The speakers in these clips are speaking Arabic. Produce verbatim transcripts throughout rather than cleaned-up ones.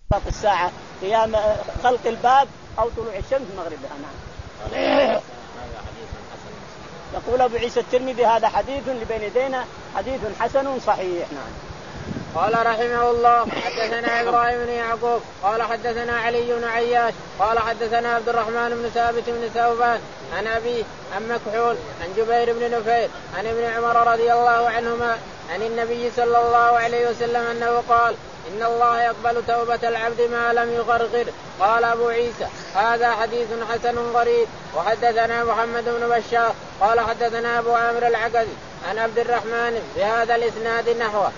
الساعة قيام خلق الباب أو طلوع الشمس مغربها. نعم. يقول أبو عيسى الترمذي هذا حديث لبين يدينا حديث حسن صحيح. نعم. قال رحمه الله حدثنا إبراهيم بن يعقوب قال حدثنا علي بن عياش قال حدثنا عبد الرحمن بن ثابت بن ثوبان عن أبيه عن مكحول عن جبير بن نفير عن ابن عمر رضي الله عنهما عن النبي صلى الله عليه وسلم أنه قال إن الله يقبل توبة العبد ما لم يغرغر. قال أبو عيسى هذا حديث حسن غريب. وحدثنا محمد بن بشار قال حدثنا أبو عامر العقدي عن عبد الرحمن بهذا الإسناد نحوه.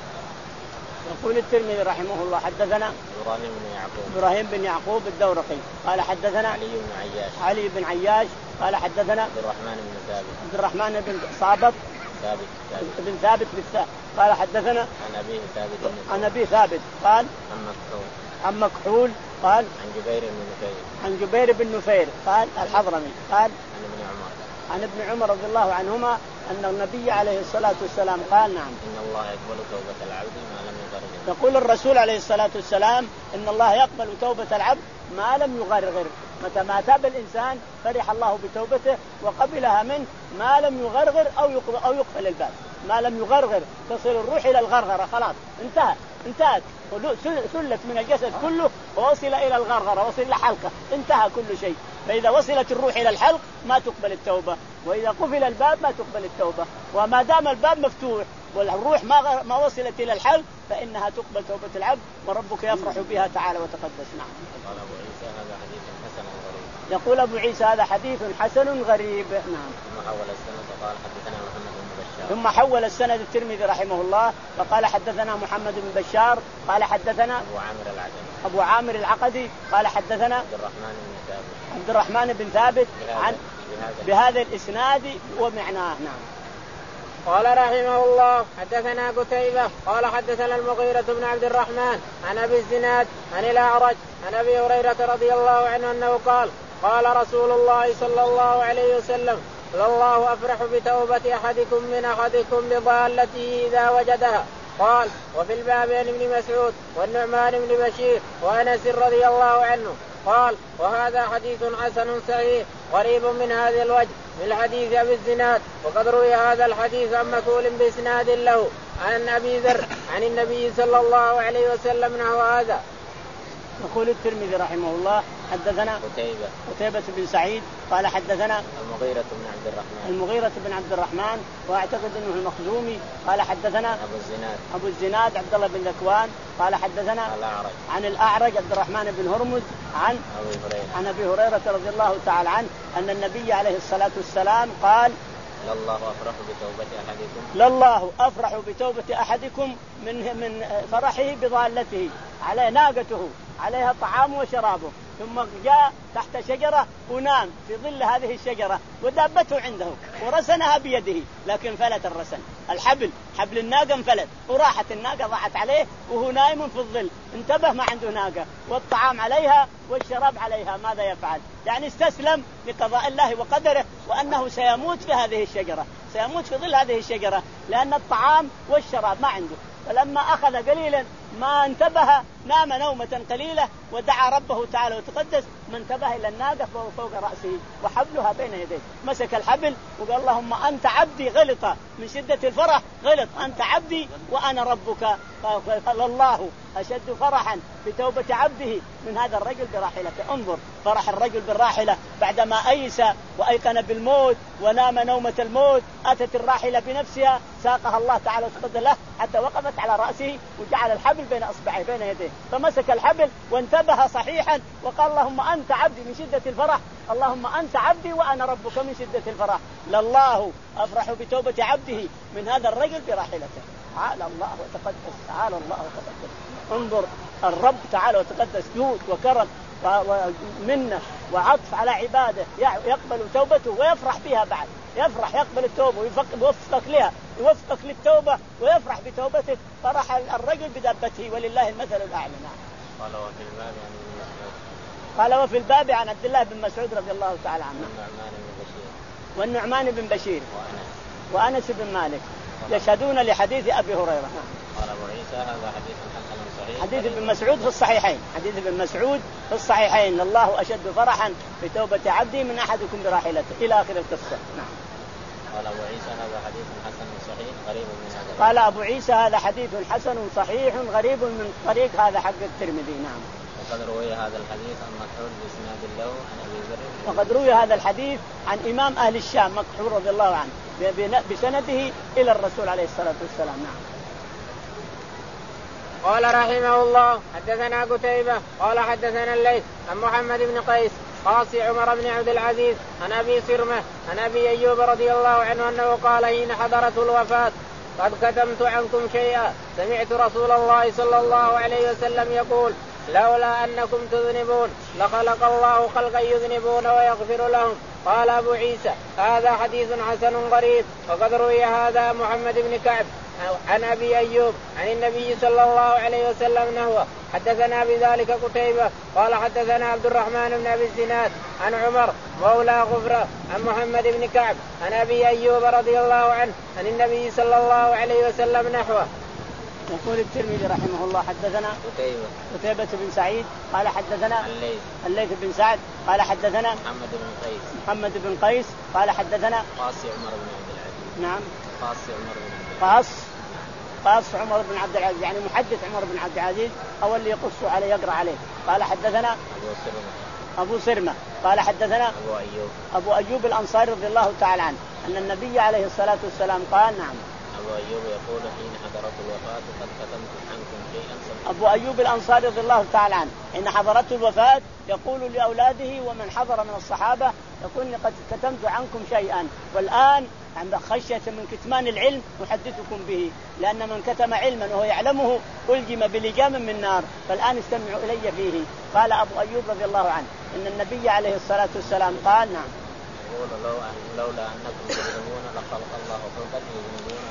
يقول الترمذي رحمه الله حدثنا إبراهيم بن يعقوب إبراهيم بن يعقوب الدورقي قال حدثنا علي بن عياش علي بن عياش قال حدثنا عبد الرحمن بن ثابت عبد الرحمن بن صابط ثابت بن ثابت بالثاء قال حدثنا عن أبيه ثابت عن أبي ثابت قال عن مكحول عن مكحول قال عن جبير بن نفير عن جبير بن نفير قال الحضرمي قال عن ابن عمر عن ابن عمر رضي الله عنهما أن النبي عليه الصلاة والسلام قال نعم إن الله يقبل توبة العبد ما لم يغرغر. يقول الرسول عليه الصلاة والسلام إن الله يقبل توبة العبد ما لم يغرغر. متى ما تاب الإنسان فرح الله بتوبته وقبلها منه ما لم يغرغر أو يقبل, أو يقبل الباب. ما لم يغرغر تصل الروح إلى الغرغرة خلاص انتهى انتهت سلت من الجسد كله ووصل إلى الغرغرة وصل إلى حلقة انتهى كل شيء. فإذا وصلت الروح إلى الحلق ما تقبل التوبة وإذا قفل الباب ما تقبل التوبة. وما دام الباب مفتوح والروح ما ما وصلت إلى الحلق فإنها تقبل توبة العبد وربك يفرح بها تعالى وتقدس. نعم. قال أبو عيسى هذا حديث حسن غريب. يقول أبو عيسى هذا حديث حسن غريب. نعم. ثم حول السند قال حدثنا محمد بن بشار ثم حول السند الترمذي رحمه الله فقال حدثنا محمد بن بشار قال حدثنا أبو عامر العقدي أبو عامر العقدي قال حدثنا عبد الرحمن بن ثابت عبد الرحمن بن ثابت عن بهذا, بهذا الإسناد ومعناه. نعم. قال رحمه الله حدثنا قتيبة قال حدثنا المغيرة بن عبد الرحمن عن أبي الزناد عن الأعرج عن أبي هريرة رضي الله عنه أنه قال قال رسول الله صلى الله عليه وسلم الله أفرح بتوبة أحدكم من أحدكم بضالته إذا وجدها. قال وفي الباب عن ابن مسعود والنعمان بن بشير وأنس رضي الله عنه قال وهذا حديث حسن صحيح قريب من هذا الوجه من حديث أبي الزناد. وقد روي هذا الحديث عن مكحول بإسناد له عن أبي ذر عن النبي صلى الله عليه وسلم نحو هذا. يقول الترمذي رحمه الله حدثنا قتيبة قتيبة بن سعيد قال حدثنا المغيرة بن عبد الرحمن المغيرة بن عبد الرحمن واعتقد انه المخزومي قال حدثنا أبو الزناد أبو الزناد عبد الله بن ذكوان قال حدثنا الأعرج عن الأعرج عبد الرحمن بن هرمز عن أبي هريرة عن أبي هريرة رضي الله تعالى عنه أن النبي عليه الصلاة والسلام قال لله أفرح بتوبة أحدكم لله أفرح بتوبة أحدكم من من فرحه بضالته على ناقته عليها طعام وشرابه ثم جاء تحت شجرة ونام في ظل هذه الشجرة ودابته عنده ورسنها بيده لكن فلت الرسن الحبل حبل الناقة انفلت وراحت الناقة ضاعت عليه وهو نايم في الظل انتبه ما عنده ناقة والطعام عليها والشراب عليها ماذا يفعل؟ يعني استسلم لقضاء الله وقدره وأنه سيموت في هذه الشجرة سيموت في ظل هذه الشجرة لأن الطعام والشراب ما عنده. فلما أخذ قليلا ما انتبه نام نومة قليلة ودعا ربه تعالى وتقدس ما انتبه إلى الناقة فوق رأسه وحبلها بين يديه مسك الحبل وقال اللهم أنت عبدي غلط من شدة الفرح غلط أنت عبدي وأنا ربك. قال الله أشد فرحا بتوبة عبده من هذا الرجل براحلته. انظر فرح الرجل بالراحلة بعدما أيس وأيقن بالموت ونام نومة الموت أتت الراحلة بنفسها ساقها الله تعالى وتقدس له حتى وقفت على رأسه وجعل الحبل بين أصبعه بين يديه فمسك الحبل وانتبه صحيحا وقال اللهم أنت عبدي من شدة الفرح اللهم أنت عبدي وأنا ربك من شدة الفرح. لله أفرح بتوبة عبده من هذا الرجل براحلته. تعالى الله وتقدس تعالى الله وتقدس. انظر الرب تعالى وتقدس جود وكرم ومنه وعطف على عباده يقبل توبته ويفرح بها بعد يفرح يقبل التوبة ويوفقك لها يوفقك للتوبة ويفرح بتوبتك فرح الرجل بدابته ولله المثل الأعلى. قال وفي الباب عن ابن مسعود قال وفي الباب عن عبد الله بن مسعود رضي الله تعالى عنه والنعمان بن بشير وأنس بن مالك يشهدون لحديث أبي هريرة. قال أبو عيسى عيسى هذا حديث حسن صحيح. حديث ابن مسعود في الصحيحين، حديث ابن مسعود في الصحيحين، الله أشد فرحا بتوبة عبدي من أحدكم براحلته إلى آخر القصة. نعم. قال أبو عيسى هذا حديث حسن صحيح غريب من هذا. قال أبو عيسى هذا حديث حسن صحيح غريب من طريق هذا حق الترمذي. نعم. وقد روي هذا الحديث عن مكحول بإسناد له عن أبي ذر. وقد روي هذا الحديث عن إمام أهل الشام مكحول رضي الله عنه بسنده إلى الرسول عليه الصلاة والسلام. نعم. قال رحمه الله حدثنا قتيبة قال حدثنا الليث عن محمد بن قيس قاصي عمر بن عبد العزيز عن أبي سرمة عن أبي أيوب رضي الله عنه أنه قال حين حضرته الوفاة قد كتمت عنكم شيئا سمعت رسول الله صلى الله عليه وسلم يقول لولا أنكم تذنبون لخلق الله خلقا يذنبون ويغفر لهم. قال أبو عيسى هذا حديث حسن غريب. وقد روي هذا محمد بن كعب عن أبي أيوب عن النبي صلى الله عليه وسلم نحوه. حدثنا بذلك قتيبة قال حدثنا عبد الرحمن بن أبي الزناد عن عمر مولى غفرة عن محمد بن كعب عن أبي أيوب رضي الله عنه عن النبي صلى الله عليه وسلم نحوه. يقول الترمذي رحمه الله حدثنا قتيبة قتيبة بن سعيد قال حدثنا الليث الليث بن سعد قال حدثنا محمد بن قيس محمد بن قيس قال حدثنا قاصي عمر بن عبد العزيز. نعم. قاصي عمر بن عبد العزيز. قاص قاص عمر بن عبد العزيز يعني محدث عمر بن عبد العزيز أو اللي يقص عليه يقرأ عليه. قال حدثنا أبو سرمة أبو سرمة قال حدثنا أبو أيوب أبو أيوب الأنصاري رضي الله تعالى عنه أن النبي عليه الصلاة والسلام قال. نعم. أبو أيوب يقول حين حضرت الوفاة قد كتمت عنكم شيئا. أبو أيوب الأنصاري رضي الله تعالى عنه حين حضرته الوفاة يقول لأولاده ومن حضر من الصحابة يقول قد كتمت عنكم شيئا والآن عند خشية من كتمان العلم نحدثكم به لأن من كتم علما وهو يعلمه ألجم بلجام من نار فالآن استمعوا إلي فيه. قال أبو أيوب رضي الله عنه إن النبي عليه الصلاة والسلام قال. نعم. يقول لو لولا أنكم تذنبون لخلق الله خلقا يذنبون.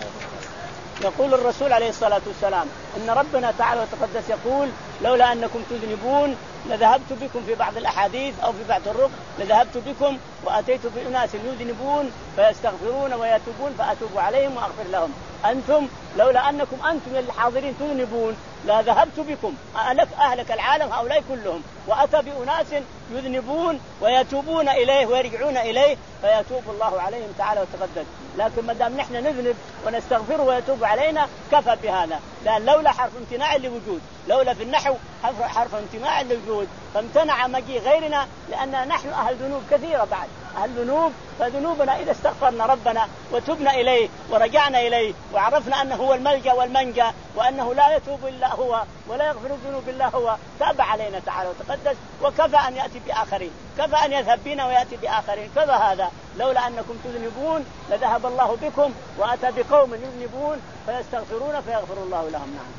يقول الرسول عليه الصلاة والسلام إن ربنا تعالى وتقدس يقول لولا أنكم تذنبون لذهبت بكم في بعض الأحاديث أو في بعض الرق لذهبت بكم وأتيت بأناس يذنبون فيستغفرون ويتوبون فأتوب عليهم وأغفر لهم. أنتم لولا أنكم أنتم الحاضرين تذنبون لا ذهبت بكم أهلك, أهلك العالم هؤلاء كلهم وأتى بأناس يذنبون ويتوبون إليه ويرجعون إليه فيتوب الله عليهم تعالى وتقدس. لكن ما دام نحن نذنب ونستغفر ويتوب علينا كفى بهذا. لأن لولا حرف امتناع لوجود لولا في النحو حرف, حرف امتناع لوجود فامتنع مجيء غيرنا لأن نحن أهل ذنوب كثيرة بعد أهل ذنوب فذنوبنا إذا استغفرنا ربنا وتبنا إليه ورجعنا إليه وعرفنا أنه هو الملجأ والمنجى وأنه لا يتوب إلا هو ولا يغفر الذنوب إلا هو تاب علينا تعالى وتقدس وكفى أن يأتي بآخرين كفى أن يذهب بنا ويأتي بآخرين. كفى هذا لولا أنكم تذنبون لذهب الله بكم وأتى بقوم يذنبون فيستغفرون فيغفر الله لهم. نعم.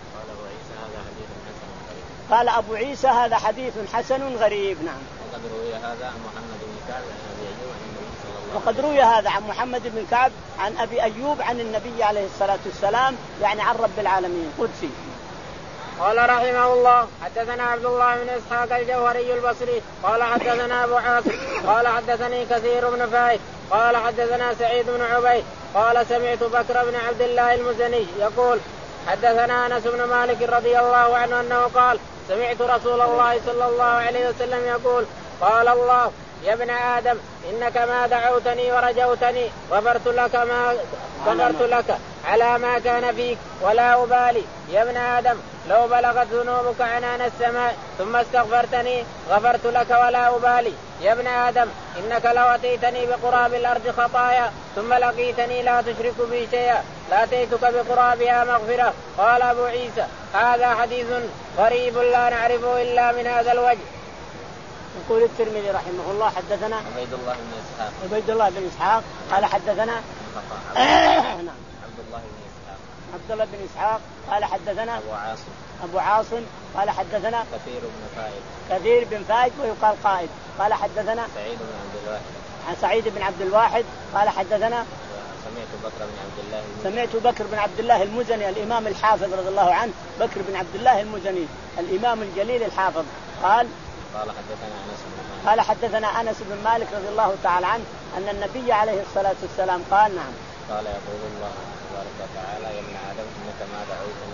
قال أبو عيسى هذا حديث حسن غريب. نعم. وقد روي هذا عن محمد بن كعب عن أبي أيوب عن النبي صلى الله عليه وسلم. وقد روي هذا عن محمد بن كعب عن أبي أيوب عن النبي عليه الصلاة والسلام يعني عن رب العالمين قدسي. قال رحمه الله حدثنا عبد الله بن إسحاق الجوهري البصري قال حدثنا أبو عاصم قال حدثني كثير بن فايد قال حدثنا سعيد بن عبيد قال سمعت بكر بن عبد الله المزني يقول حدثنا أنس بن مالك رضي الله عنه أنه قال سمعت رسول الله صلى الله عليه وسلم يقول قال الله يا ابن آدم إنك ما دعوتني ورجوتني غفرت لك ما غفرت لك على ما كان فيك ولا أبالي. يا ابن آدم لو بلغت ذنوبك عنان السماء ثم استغفرتني غفرت لك ولا أبالي. يا ابن آدم إنك لو أتيتني بقراب الأرض خطايا ثم لقيتني لا تشرك بي شيئا لأتيتك بقرابها مغفرة. قال أبو عيسى هذا حديث غريب لا نعرفه إلا من هذا الوجه. يقول الترمذي رحمه الله حدثنا عبيد الله بن إسحاق عبيد الله بن إسحاق قال حدثنا نعم عبد الله بن إسحاق عبد الله بن إسحاق قال حدثنا أبو عاصم أبو عاصم قال حدثنا كثير بن فايد كثير بن فايد ويقال قائد قال حدثنا سعيد بن عبد الواحد عن سعيد بن عبد الواحد قال حدثنا سمعت بكر بن عبد الله سمعت بكر بن عبد الله المزني الإمام الحافظ رضي الله عنه بكر بن عبد الله المزني الإمام الجليل الحافظ قال قال حدثنا أنس بن مالك قال حدثنا أنس بن مالك رضي الله تعالى عنه أن النبي عليه الصلاة والسلام قال. نعم. قال يقول الله تبارك وتعالى يا ابن آدم إنك ما دعوتني ورجوتني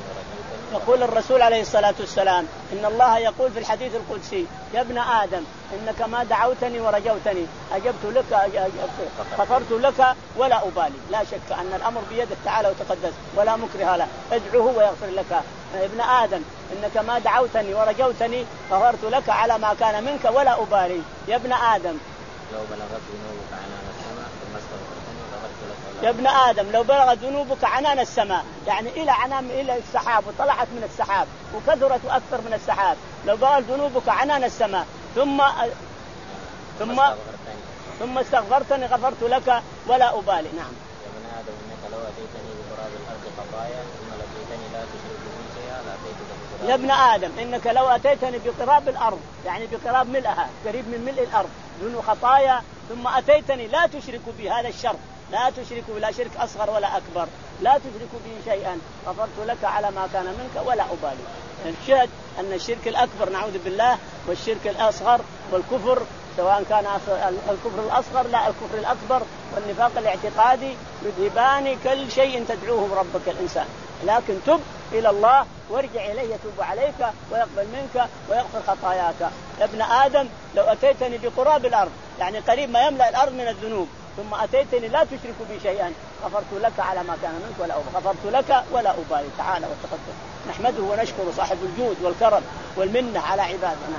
يقول الرسول عليه الصلاة والسلام إن الله يقول في الحديث القدسي يا ابن آدم إنك ما دعوتني ورجوتني أجبت لك غفرت لك ولا أبالي. لا شك أن الأمر بيده تعالى وتقدس ولا مكره له، ادعوه ويغفر لك. يا ابن آدم إنك ما دعوتني ورجوتني غفرت لك على ما كان منك ولا أبالي. يا ابن آدم لو بلغت ذنوبك عنان السماء ثم استغفرتني غفرت لك. يا ابن آدم لو بلغت ذنوبك عنان السماء، يعني إلى عنان إلى السحاب وطلعت من السحاب وكثرت أكثر من السحاب، لو بلغت ذنوبك عنان السماء ثم ثم ثم استغفرتني غفرت لك ولا أبالي. نعم. يا ابن آدم إنك لو أتيتني بقراب الأرض خطايا ثم لقيتني لا تشرك بي شيئا لأتيتك بقراب. يا ابن آدم إنك لو أتيتني بقراب الأرض، يعني بقراب ملئها قريب من ملء الأرض دون خطايا، ثم أتيتني لا تشرك بي، هذا الشر، لا تشرك لا شرك أصغر ولا أكبر، لا تشرك بي شيئا غفرت لك على ما كان منك ولا أبالي. الشهد أن الشرك الأكبر نعوذ بالله والشرك الأصغر والكفر سواء كان الكفر الأصغر لا الكفر الأكبر والنفاق الاعتقادي يذهبان كل شيء تدعوه ربك الإنسان، لكن تب إلى الله وارجع إليه يتوب عليك ويقبل منك ويغفر خطاياك. يا ابن آدم لو أتيتني بقراب الأرض، يعني قريب ما يملأ الأرض من الذنوب، ثم أتيتني لا تشرك بي شيئا غفرت لك على ما كان منك ولا أبالي. غفرت لك ولا أبالي تعالى وتقدم. نحمده ونشكره صاحب الجود والكرم والمنة على عبادنا.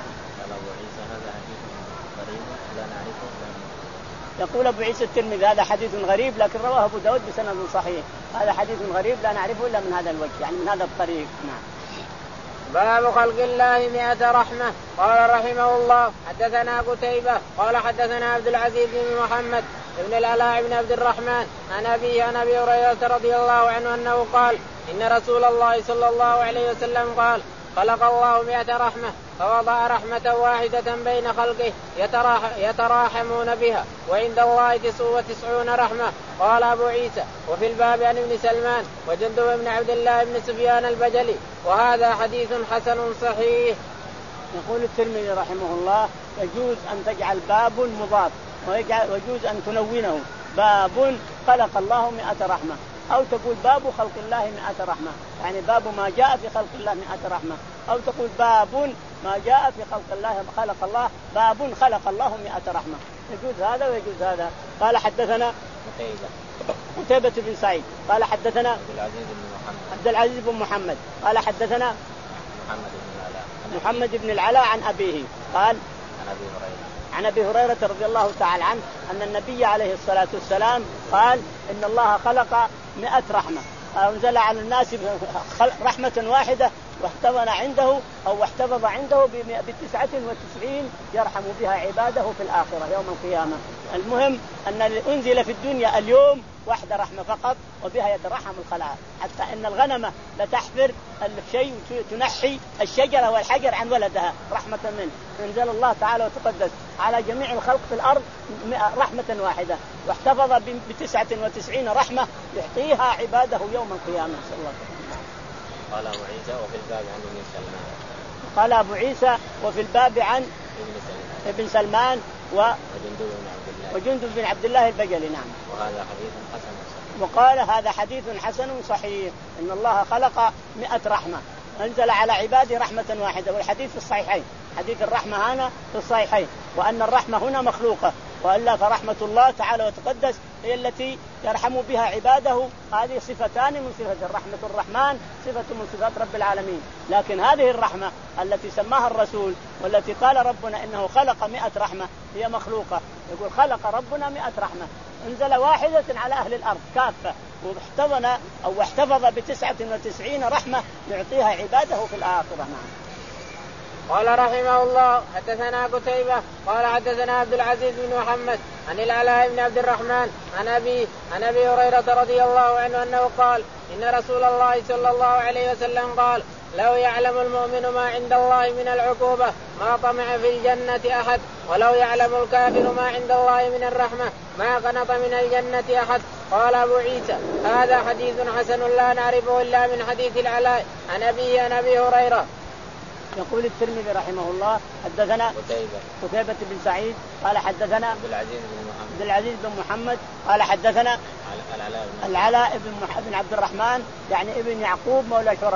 يقول أبو عيسى الترمذي هذا حديث غريب، لكن رواه أبو داود بسند صحيح. هذا حديث غريب لا نعرفه إلا من هذا الوجه، يعني من هذا الطريق. نعم. باب خلق الله مئة رحمة. قال رحمه الله حدثنا قتيبة قال حدثنا عبد العزيز بن محمد ابن العلاء بن عبد الرحمن عن أبي عن أبي هريرة رضي الله عنه أنه قال إن رسول الله صلى الله عليه وسلم قال خلق الله مئة رحمة فوضع رحمة واحدة بين خلقه يتراح يتراحمون بها وعند الله تسع وتسعون رحمة. قال أبو عيسى وفي الباب عن ابن سلمان وجندب بن عبد الله بن سفيان البجلي وهذا حديث حسن صحيح. يقول الترمذي رحمه الله يجوز أن تجعل باب مضاف ويجوز أن تنونه باب خلق الله مئة رحمة، أو تقول باب خلق الله مئة رحمة، يعني باب ما جاء في خلق الله مئة رحمة، أو تقول باب ما جاء في خلق الله خلق الله باب خلق الله مئة رحمة، يجوز هذا ويجوز هذا. قال حدثنا قتيبة بن سعيد قال حدثنا عبد العزيز بن محمد عبد العزيز بن محمد قال حدثنا محمد بن العلاء محمد بن العلاء عن أبيه قال عن أبي هريرة عن أبي هريرة رضي الله تعالى عنه أن النبي عليه الصلاة والسلام قال إن الله خلق مئة رحمة، أنزل على الناس رحمة واحدة واحتضن عنده أو احتفظ عنده بتسعة وتسعين يرحم بها عباده في الآخرة يوم القيامة. المهم أن أنزل في الدنيا اليوم واحدة رحمة فقط وبها يترحم الخلائق، حتى إن الغنمة لتحفر الشيء تنحي الشجرة والحجر عن ولدها رحمة منه. أنزل الله تعالى وتقدس على جميع الخلق في الأرض رحمة واحدة واحتفظ بتسعة وتسعين رحمة يعطيها عباده يوم القيامة. صلى الله عليه وسلم. قال أبو عيسى وفي الباب عن ابن سلمان قال أبو عيسى وفي الباب عن ابن سلمان وجندب بن عبد الله البجلي. نعم. وهذا حديث حسن صحيح. وقال هذا حديث حسن صحيح إن الله خلق مئة رحمة أنزل على عباده رحمة واحدة، والحديث في الصحيحين، حديث الرحمة هنا في الصحيحين، وأن الرحمة هنا مخلوقة وإلا فرحمة الله تعالى وتقدس هي التي يرحم بها عباده. هذه صفتان من صفات الرحمة، الرحمن صفة من صفات رب العالمين، لكن هذه الرحمة التي سماها الرسول والتي قال ربنا إنه خلق مئة رحمة هي مخلوقة. يقول خلق ربنا مئة رحمة انزل واحدة على أهل الأرض كافة واحتضن أو احتفظ بتسعة وتسعين رحمة يعطيها عباده في الآخرة. نعم. قال رحمه الله حدثنا قتيبة قال حدثنا عبد العزيز بن محمد عن العلاء بن عبد الرحمن عن أبي عن أبي هريرة رضي الله عنه أنه قال إن رسول الله صلى الله عليه وسلم قال لو يعلم المؤمن ما عند الله من العقوبة ما طمع في الجنة أحد، ولو يعلم الكافر ما عند الله من الرحمة ما قنط من الجنة أحد. قال أبو عيسى هذا حديث حسن لا نعرفه إلا من حديث العلاء عن أبيه عن أبي هريرة. يقول الترمذي رحمه الله حدثنا قتيبة قتيبة بن سعيد قال حدثنا عبد العزيز بن محمد عبد العزيز بن محمد قال حدثنا العلاء العلاء بن بن عبد الرحمن يعني ابن يعقوب مولى الحرقة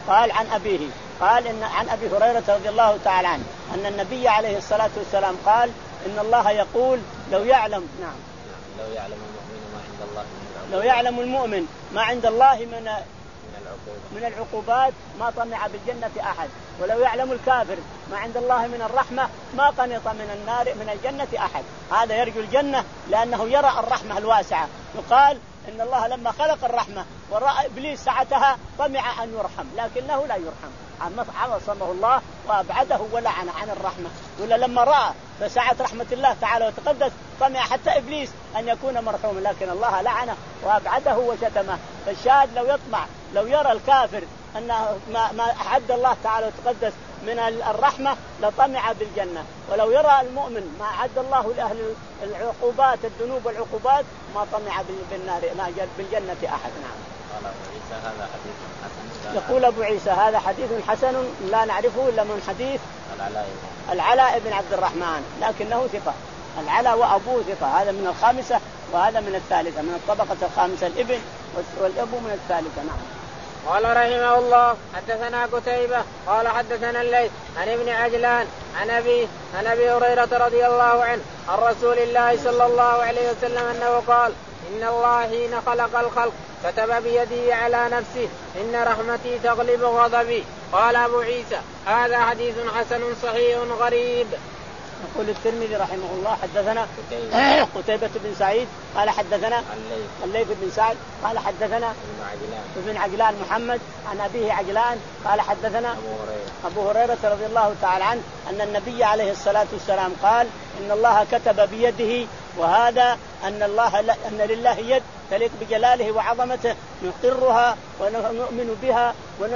قال عن أبيه قال إن عن أبي هريرة رضي الله تعالى عنه أن النبي عليه الصلاة والسلام قال إن الله يقول لو يعلم نعم لو يعلم المؤمن ما عند الله من لو يعلم المؤمن ما عند الله من من العقوبات ما طمع بالجنة أحد، ولو يعلم الكافر ما عند الله من الرحمة ما قنط من النار من الجنة أحد. هذا يرجو الجنة لأنه يرى الرحمة الواسعة. يقال إن الله لما خلق الرحمة ورأى إبليس ساعتها طمع أن يرحم لكنه لا يرحم، عصمه الله وأبعده ولعنه عن الرحمة. ولا لما رأى فسعة رحمة الله تعالى وتقدس طمع حتى إبليس أن يكون مرحوما، لكن الله لعنه وأبعده وشتمه. فالشاهد لو يطمع لو يرى الكافر أن ما, ما أعد الله تعالى وتقدس من الرحمة لطمع بالجنة، ولو يرى المؤمن ما أعد الله لأهل العقوبات الذنوب والعقوبات ما طمع بالنار ما بالجنة أحد. نعم. قال أبو عيسى هذا حديث حسن. يقول أبو عيسى هذا حديث حسن لا نعرفه إلا من حديث العلاء العلاء بن عبد الرحمن لكنه ثقة. العلاء وأبوه ثقة، هذا من الخامسة وهذا من الثالثة، من الطبقة الخامسة الابن والأبو من الثالثة. نعم. قال رحمه الله حدثنا قتيبة قال حدثنا الليث عن ابن عجلان عن أبي عن أبي هريرة رضي الله عنه عن رسول الله صلى الله عليه وسلم أنه قال إن الله حين خلق الخلق كتب بيده على نفسه إن رحمتي تغلب غضبي. قال أبو عيسى هذا حديث حسن صحيح غريب. يقول الترمذي رحمه الله حدثنا قتيبة بن سعيد قال حدثنا الليث بن سعد قال حدثنا ابن عجلان محمد عن أبيه عجلان قال حدثنا أبو هريرة رضي الله تعالى عنه أن النبي عليه الصلاة والسلام قال إن الله كتب بيده، وهذا أن الله أن لله يد تليق بجلاله وعظمته نقرها ونؤمن بها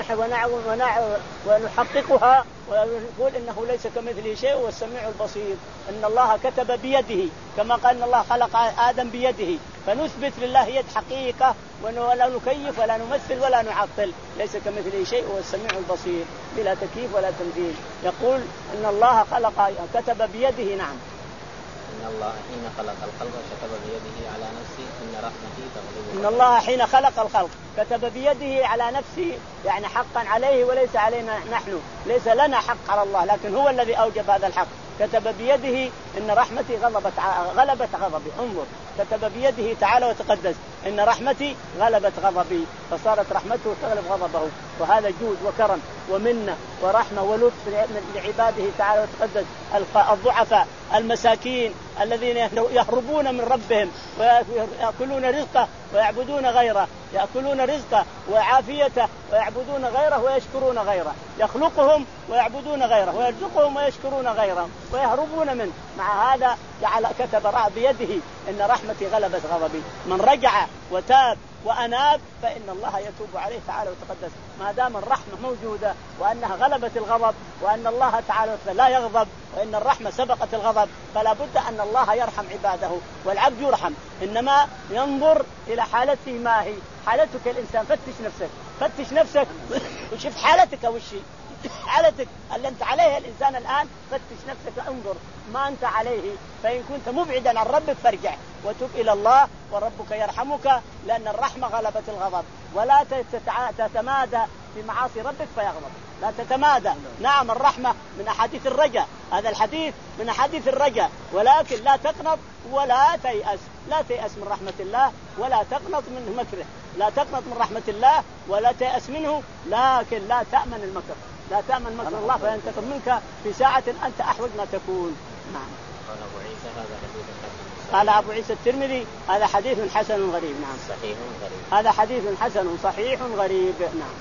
ونحققها ونقول إنه ليس كمثله شيء والسميع البصير. إن الله كتب بيده كما قال إن الله خلق آدم بيده، فنثبت لله يد حقيقة ولا نكيف ولا نمثل ولا نعطل، ليس كمثله شيء والسميع البصير بلا تكييف ولا تمثيل. يقول إن الله خلق كتب بيده. نعم. إن الله حين خلق الخلق كتب بيده على نفسه إن رحمتي تغلب. إن الله حين خلق الخلق كتب بيده على نفسه، يعني حقا عليه وليس علينا نحن، ليس لنا حق على الله لكن هو الذي أوجب هذا الحق. كتب بيده إن رحمتي غلبت غلبت غضبي. انظر كتب بيده تعالى وتقدس إن رحمتي غلبت غضبي، فصارت رحمته تغلب غضبه. وهذا جود وكرم ومنة ورحمة ولطف لعباده تعالى وتقدس الضعفاء المساكين الذين يهربون من ربهم ويأكلون رزقه ويعبدون غيره، يأكلون رزقه وعافيته ويعبدون غيره ويشكرون غيره، يخلقهم ويعبدون غيره ويرزقهم ويشكرون غيره ويهربون منه. مع هذا جعل كتب بيده إن رحمتي غلبت غضبي. من رجع وتاب وأناب فإن الله يتوب عليه تعالى وتقدس، ما دام الرحمة موجودة وأنها غلبت الغضب وأن الله تعالى لا يغضب وإن الرحمة سبقت الغضب، فلا بد أن الله يرحم عباده والعبد يرحم. إنما ينظر إلى حالته ما هي حالتك الإنسان. فتش نفسك فتش نفسك وشوف حالتك وشي حالتك اللي أنت عليها الإنسان الآن. فتش نفسك انظر ما أنت عليه، فإن كنت مبعدا عن ربك فارجع وتوب إلى الله وربك يرحمك، لأن الرحمة غلبت الغضب. ولا تتمادى في معاصي ربك فيغضب، لا تتمادى. نعم الرحمة من أحاديث الرجاء، هذا الحديث من أحاديث الرجاء، ولكن لا تقنط ولا تيأس. لا تيأس من رحمة الله ولا تقنط من مكره، لا تقنط من رحمة الله ولا تيأس منه، لكن لا تأمن المكر، لا تأمن مكر الله فينتقم منك في ساعة أنت أحوج ما تكون. نعم. قال أبو عيسى هذا حديث حسن. قال أبو عيسى الترمذي هذا حديث حسن غريب. نعم. صحيح غريب. هذا حديث حسن صحيح غريب. نعم.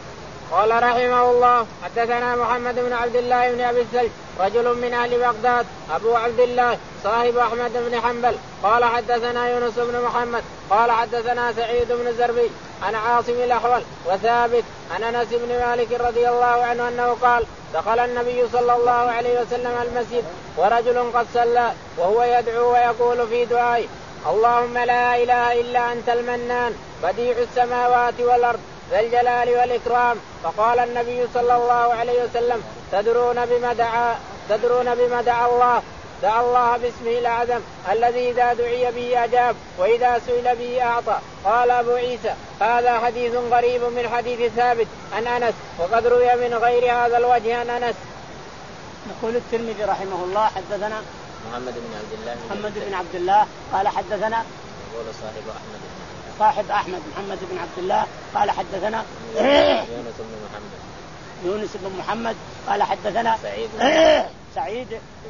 قال رحمه الله حدثنا محمد بن عبد الله بن أبي الثلج رجل من أهل بغداد أبو عبد الله صاحب أحمد بن حنبل قال حدثنا يونس بن محمد قال حدثنا سعيد بن الزربي عن عاصم الأحول وثابت عن أنس بن مالك رضي الله عنه أنه قال دخل النبي صلى الله عليه وسلم المسجد ورجل قد صلى وهو يدعو ويقول في دعائه اللهم لا إله إلا أنت المنان بديع السماوات والأرض ذا الجلال والإكرام. فقال النبي صلى الله عليه وسلم تدرون بما دعا تدرون بما دعا الله؟ دعا الله باسمه الأعظم الذي إذا دعي به أجاب وإذا سئل به أعطى. قال أبو عيسى هذا حديث غريب من حديث ثابت عن أنس وقد روي من غير هذا الوجه عن أنس. يقول الترمذي رحمه الله حدثنا محمد بن عبد الله محمد بن عبد الله قال حدثنا يقول صاحب أحمد صاحب أحمد محمد بن عبد الله قال حدثنا يونس بن محمد يونس بن محمد قال حدثنا سعيد سعيد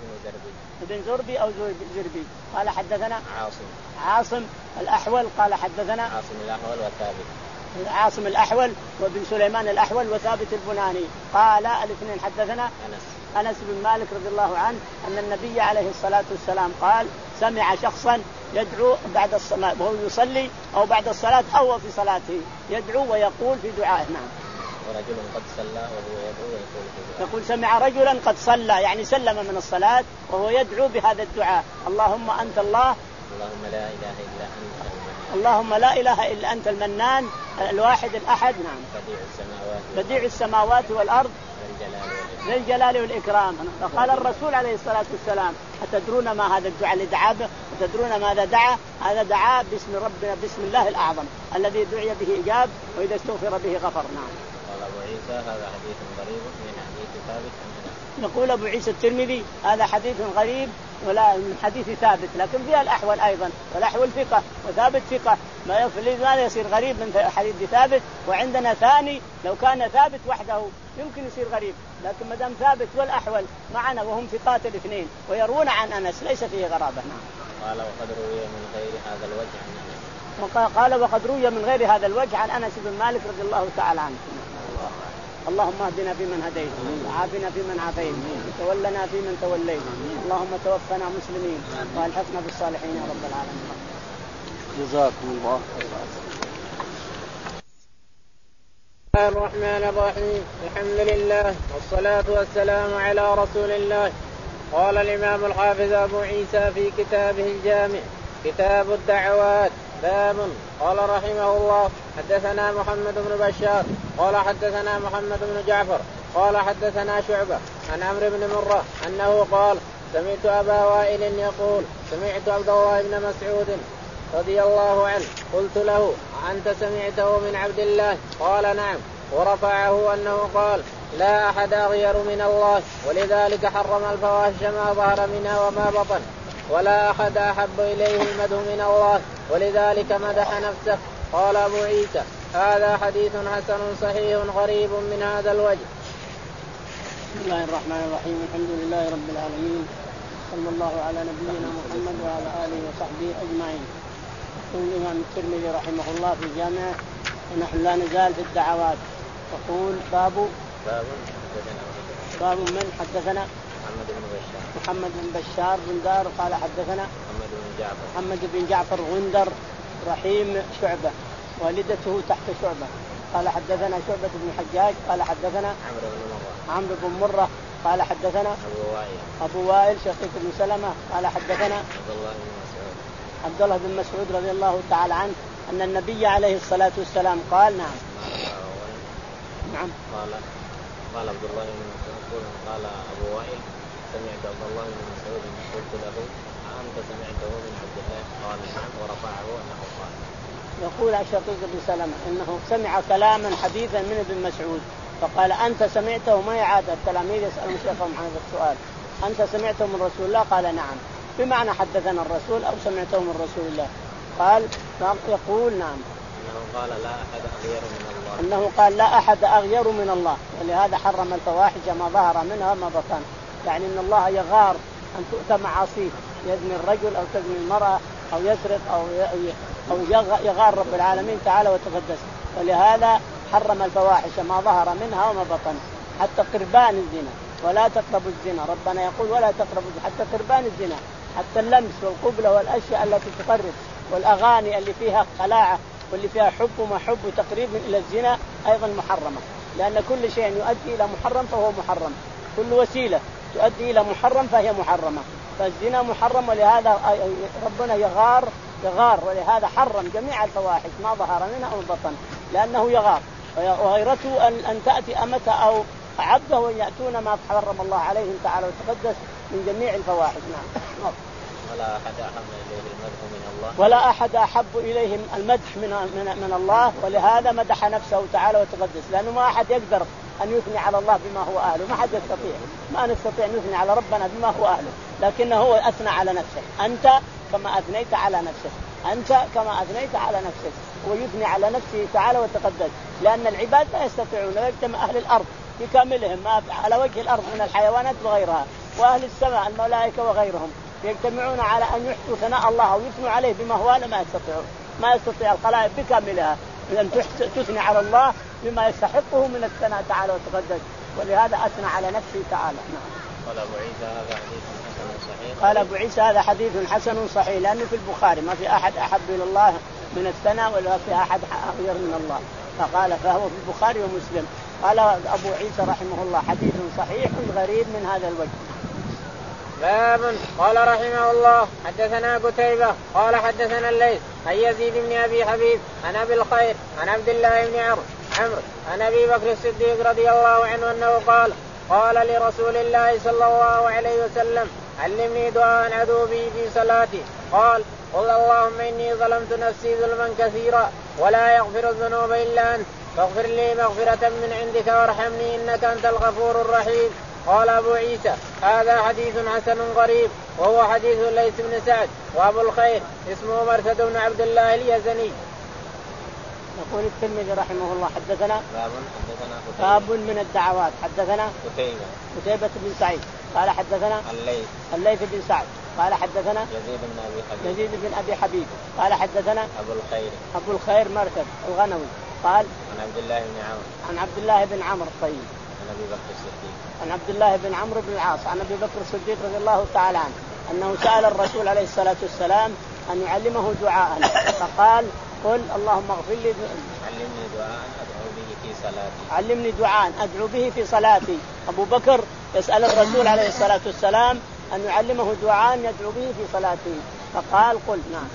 بن زربي أو زربي قال حدثنا عاصم عاصم الأحول قال حدثنا عاصم الأحول وثابت عاصم الأحول وابن سليمان الأحول وثابت البناني قال الاثنين حدثنا أنس أنس بن مالك رضي الله عنه أن النبي عليه الصلاة والسلام قال سمع شخصا يدعو بعد الصلاة وهو يصلي أو بعد الصلاة أو في صلاته يدعو ويقول في دعائه. نعم. ورجل قد صلى وهو يدعو ويقول في دعائه. يقول سمع رجلا قد صلى يعني سلم من الصلاة وهو يدعو بهذا الدعاء اللهم أنت الله اللهم لا إله إلا أنت اللهم لا إله إلا أنت المنان الواحد الأحد. نعم. بديع السماوات بديع السماوات والأرض ذي الجلال والإكرام. فقال الرسول عليه الصلاة والسلام أتدرون ما هذا الدعاء اللي دعا به؟ أتدرون ماذا دعا؟ هذا دعا باسم ربنا باسم الله الأعظم الذي دعي به إجاب وإذا استغفر به غفر. نعم. قال أبو عيسى هذا حديث غريب من حديث ثابت. يقول أبو عيسى الترمذي هذا حديث غريب ولا من حديث ثابت لكن فيها الأحول أيضا والأحول ثقة وثابت ثقة ما يفعل ما يصير غريب من حديث ثابت. وعندنا ثاني لو كان ثابت وحده يمكن يصير غريب لكن ما دام ثابت والأحول معنا وهم ثقات الاثنين ويروون عن أنس ليس فيه غرابة. نعم. قال وقد روي من غير هذا الوجه عن أنس. قال وقد روي من غير هذا الوجه عن أنس بن مالك رضي الله تعالى عنه. اللهم اهدنا فيمن هديت وعافنا فيمن عافيت وتولنا فيمن توليت اللهم توفنا مسلمين والحقنا بالصالحين يا رب العالمين. جزاكم الله خيرا. بسم الله الرحمن الرحيم الحمد لله والصلاة والسلام على رسول الله. قال الإمام الحافظ أبو عيسى في كتابه الجامع كتاب الدعوات باب. قال رحمه الله حدثنا محمد بن بشار قال حدثنا محمد بن جعفر قال حدثنا شعبة عن عمرو بن مرة أنه قال سمعت أبا وائل يقول سمعت عبد الله بن مسعود رضي الله عنه قلت له أنت سمعته من عبد الله؟ قال نعم. ورفعه أنه قال لا أحد أغير من الله ولذلك حرم الفواحش ما ظهر منها وما بطن ولا أحد أحب إليه المدح من الله ولذلك مدح نفسه. قال أبو عيسى هذا حديث حسن صحيح غريب من هذا الوجه. بسم الله الرحمن الرحيم الحمد لله رب العالمين صلى الله على نبينا محمد وعلى آله وصحبه أجمعين. يقول الإمام الترمذي رحمه الله في جامعه ونحن لا نزال في الدعوات. يقول باب باب من حدثنا محمد بن بشار محمد بن بشار بن دار قال حدثنا محمد بن جعفر محمد بن جعفر غندر رحيم شعبة والدته تحت شعبة قال حدثنا شعبة بن حجاج قال حدثنا عمرو بن مرة عمرو بن مرة قال حدثنا أبو وائل أبو وائل شقيق بن سلمة قال حدثنا عبد الله بن مسعود عبد الله بن مسعود رضي الله تعالى عنه أن النبي عليه الصلاة والسلام قال نعم نعم قال قال عبد الله بن مسعود قال أبو وائل سمعت عبد الله بن مسعود قلت له أنت سمعته من عبد الله؟ قال نعم. ورفعه أنه قال. يقول شقيق بن سلمة إنه سمع كلاما حديثا من ابن مسعود فقال أنت سمعته. ما يعاد التلاميذ يسألون شيخهم عن هذا السؤال أنت سمعته من رسول الله؟ قال نعم. بمعنى حدثنا الرسول أو سمعته من رسول الله؟ قال يقول نعم. أنه قال لا أحد أغير من الله أنه قال لا أحد أغير من الله ولهذا حرم الفواحش ما ظهر منها ما بطن. يعني إن الله يغار أن تؤتى معاصيه يزني الرجل أو تزني المرأة أو يسرق أو أو يغار رب العالمين تعالى وتقدس. ولهذا حرم الفواحش ما ظهر منها وما بطن حتى قربان الزنا ولا تقربوا الزنا. ربنا يقول ولا تقربوا حتى قربان الزنا حتى اللمس والقبلة والأشياء التي تقرب والأغاني اللي فيها خلاعة واللي فيها حب ومحب وتقريب إلى الزنا أيضا محرمة لأن كل شيء يؤدي إلى محرم فهو محرم. كل وسيلة تؤدي إلى محرم فهي محرمة. فالزنا محرم ولهذا ربنا يغار يغار ولهذا حرم جميع الفواحش ما ظهر منها أو بطن لأنه يغار. وغيرته أن, أن تأتي أمته أو عبده ويأتون ما حرم الله عليهم تعالى وتقدس من جميع الفواحش. نعم. ولا أحد أحب إليه المدح من الله ولا أحد أحب إليهم المدح من من من الله، ولهذا مدح نفسه تعالى وتقدس، لأنه ما أحد يقدر أن يثني على الله بما هو أهله، ما حد يستطيع، ما نستطيع نثني على ربنا بما هو أهله، لكنه هو أثنى على نفسه. أنت كما أثنيت على نفسك، أنت كما أثنيت على نفسك، ويثني على نفسه تعالى وتقدس، لأن العباد لا يستطيعون، لا يجتمع أهل الأرض بكاملهم ما على وجه الأرض من الحيوانات وغيرها، وأهل السماء الملائكة وغيرهم يجتمعون على أن يحصوا ثناء الله أو يثنوا عليه بما هو أهله، ما يستطيعون، ما يستطيع الخلائق بكاملها أن تثني على الله بما يستحقه من الثناء تعالى وتقدس، ولهذا أثنى على نفسه تعالى. نعم. قال أبو عيسى هذا حديث حسن صحيح. قال أبو عيسى هذا حديث حسن صحيح، لأنه في البخاري ما في أحد أحب إلى الله من الثناء ولا في أحد أغير من الله، فقال فهو في البخاري ومسلم. قال أبو عيسى رحمه الله حديث صحيح غريب من هذا الوجه. باب. قال رحمه الله حدثنا قتيبة قال حدثنا الليث عن يزيد بن أبي حبيب عن أبي الخير عن عبد الله بن عمرو عمرو عن أبي بكر الصديق رضي الله عنه أنه قال قال لرسول الله صلى الله عليه وسلم علمني دعاء أدعو به في صلاتي. قال قل اللهم إني ظلمت نفسي ظلما كثيرا ولا يغفر الذنوب إلا أنت فاغفر لي مغفرة من عندك وارحمني إنك أنت الغفور الرحيم. قال أبو عيسى هذا حديث حسن غريب وهو حديث ليث بن سعد. وأبو الخير اسمه مرثد بن عبد الله اليزني. يقول الترمذي رحمه الله حدثنا باب حدثنا باب من الدعوات. حدثنا قتيبة قتيبة بن سعيد قال حدثنا الليث الليث بن سعد قال حدثنا يزيد بن أبي حبيب يزيد بن أبي حبيب قال حدثنا أبو الخير أبو الخير مرثد الغنوي قال عن عبد الله بن عمرو عن عبد الله بن عمرو الطيب عن أبي بكر الصديق عن عبد الله بن عمرو بن العاص عن أبي بكر الصديق رضي الله تعالى عنه أنه سأل الرسول عليه الصلاة والسلام أن يعلمه دعاء، فقال قل اللهم اغفر لي علمني دعاء أدعو به في صلاتي علمني دعاء أدعو به في صلاتي. أبو بكر يسأل الرسول عليه الصلاة والسلام أن يعلمه دعاء يدعو به في صلاته، فقال قل نعم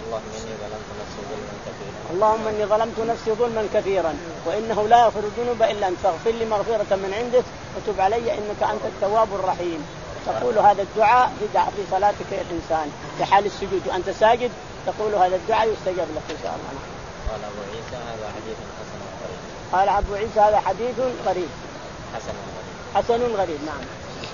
اللهم إني ظلمت نفسي ظلما كثيرا اللهم إني ظلمت نفسي ظلما كثيرا وإنه لا يغفر الذنوب إلا أنت فاغفر لي مغفرة من عندك وتب علي إنك أنت التواب الرحيم. تقول هذا الدعاء في صلاتك يا إنسان في حال السجود وأنت ساجد تقول هذا الدعاء يستجاب لك إن شاء الله. قال أبو عيسى هذا حديث حسن غريب. قال أبو عيسى هذا حديث غريب حسن غريب حسن غريب. نعم.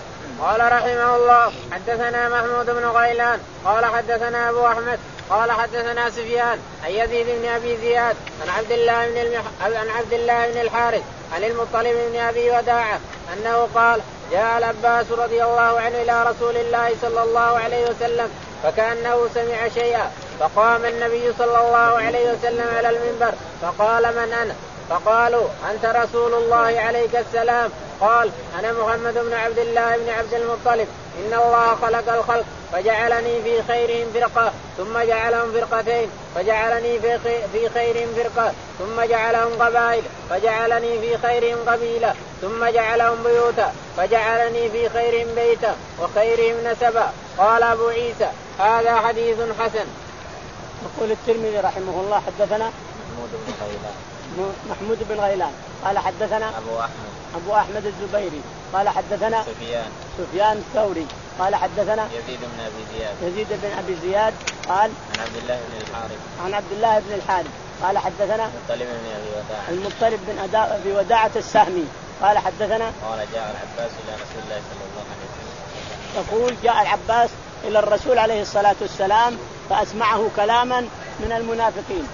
قال رحمه الله حدثنا محمود بن غيلان قال حدثنا أبو أحمد قال حدثنا سفيان عن يزيد بن أبي زياد عن عبد الله بن المح... عن عبد الله بن الحارث عن المطلب بن أبي وداعة أنه قال جاء العباس رضي الله عنه إلى رسول الله صلى الله عليه وسلم فكأنه سمع شيئا فقام النبي صلى الله عليه وسلم على المنبر فقال من أنا؟ فقالوا أنت رسول الله عليك السلام. قال أنا محمد بن عبد الله بن عبد المطلب إن الله خلق الخلق فجعلني في خيرهم فرقة ثم جعلهم فرقتين فجعلني في خيرهم فرقة ثم جعلهم قبائل فجعلني في خيرهم قبيلة ثم جعلهم بيوتا فجعلني في خيرهم بيتا وخيرهم نسبا. قال أبو عيسى هذا حديث حسن. يقول الترمذي رحمه الله حدثنا محمود بن غيلان محمود بن غيلان قال حدثنا أبو أحمد أبو أحمد الزبيري قال حدثنا سفيان سفيان الثوري قال حدثنا يزيد بن أبي زياد يزيد بن أبي زياد قال عن عبد الله بن الحارث عن عبد الله بن الحارث قال حدثنا المطلب بن أبي وداعة المطلب بن أبي وداعة السهمي قال حدثنا قال جاء العباس إلى رسول الله صلى الله عليه وسلم يقول جاء العباس إلى الرسول عليه الصلاة والسلام فأسمعه كلاما من المنافقين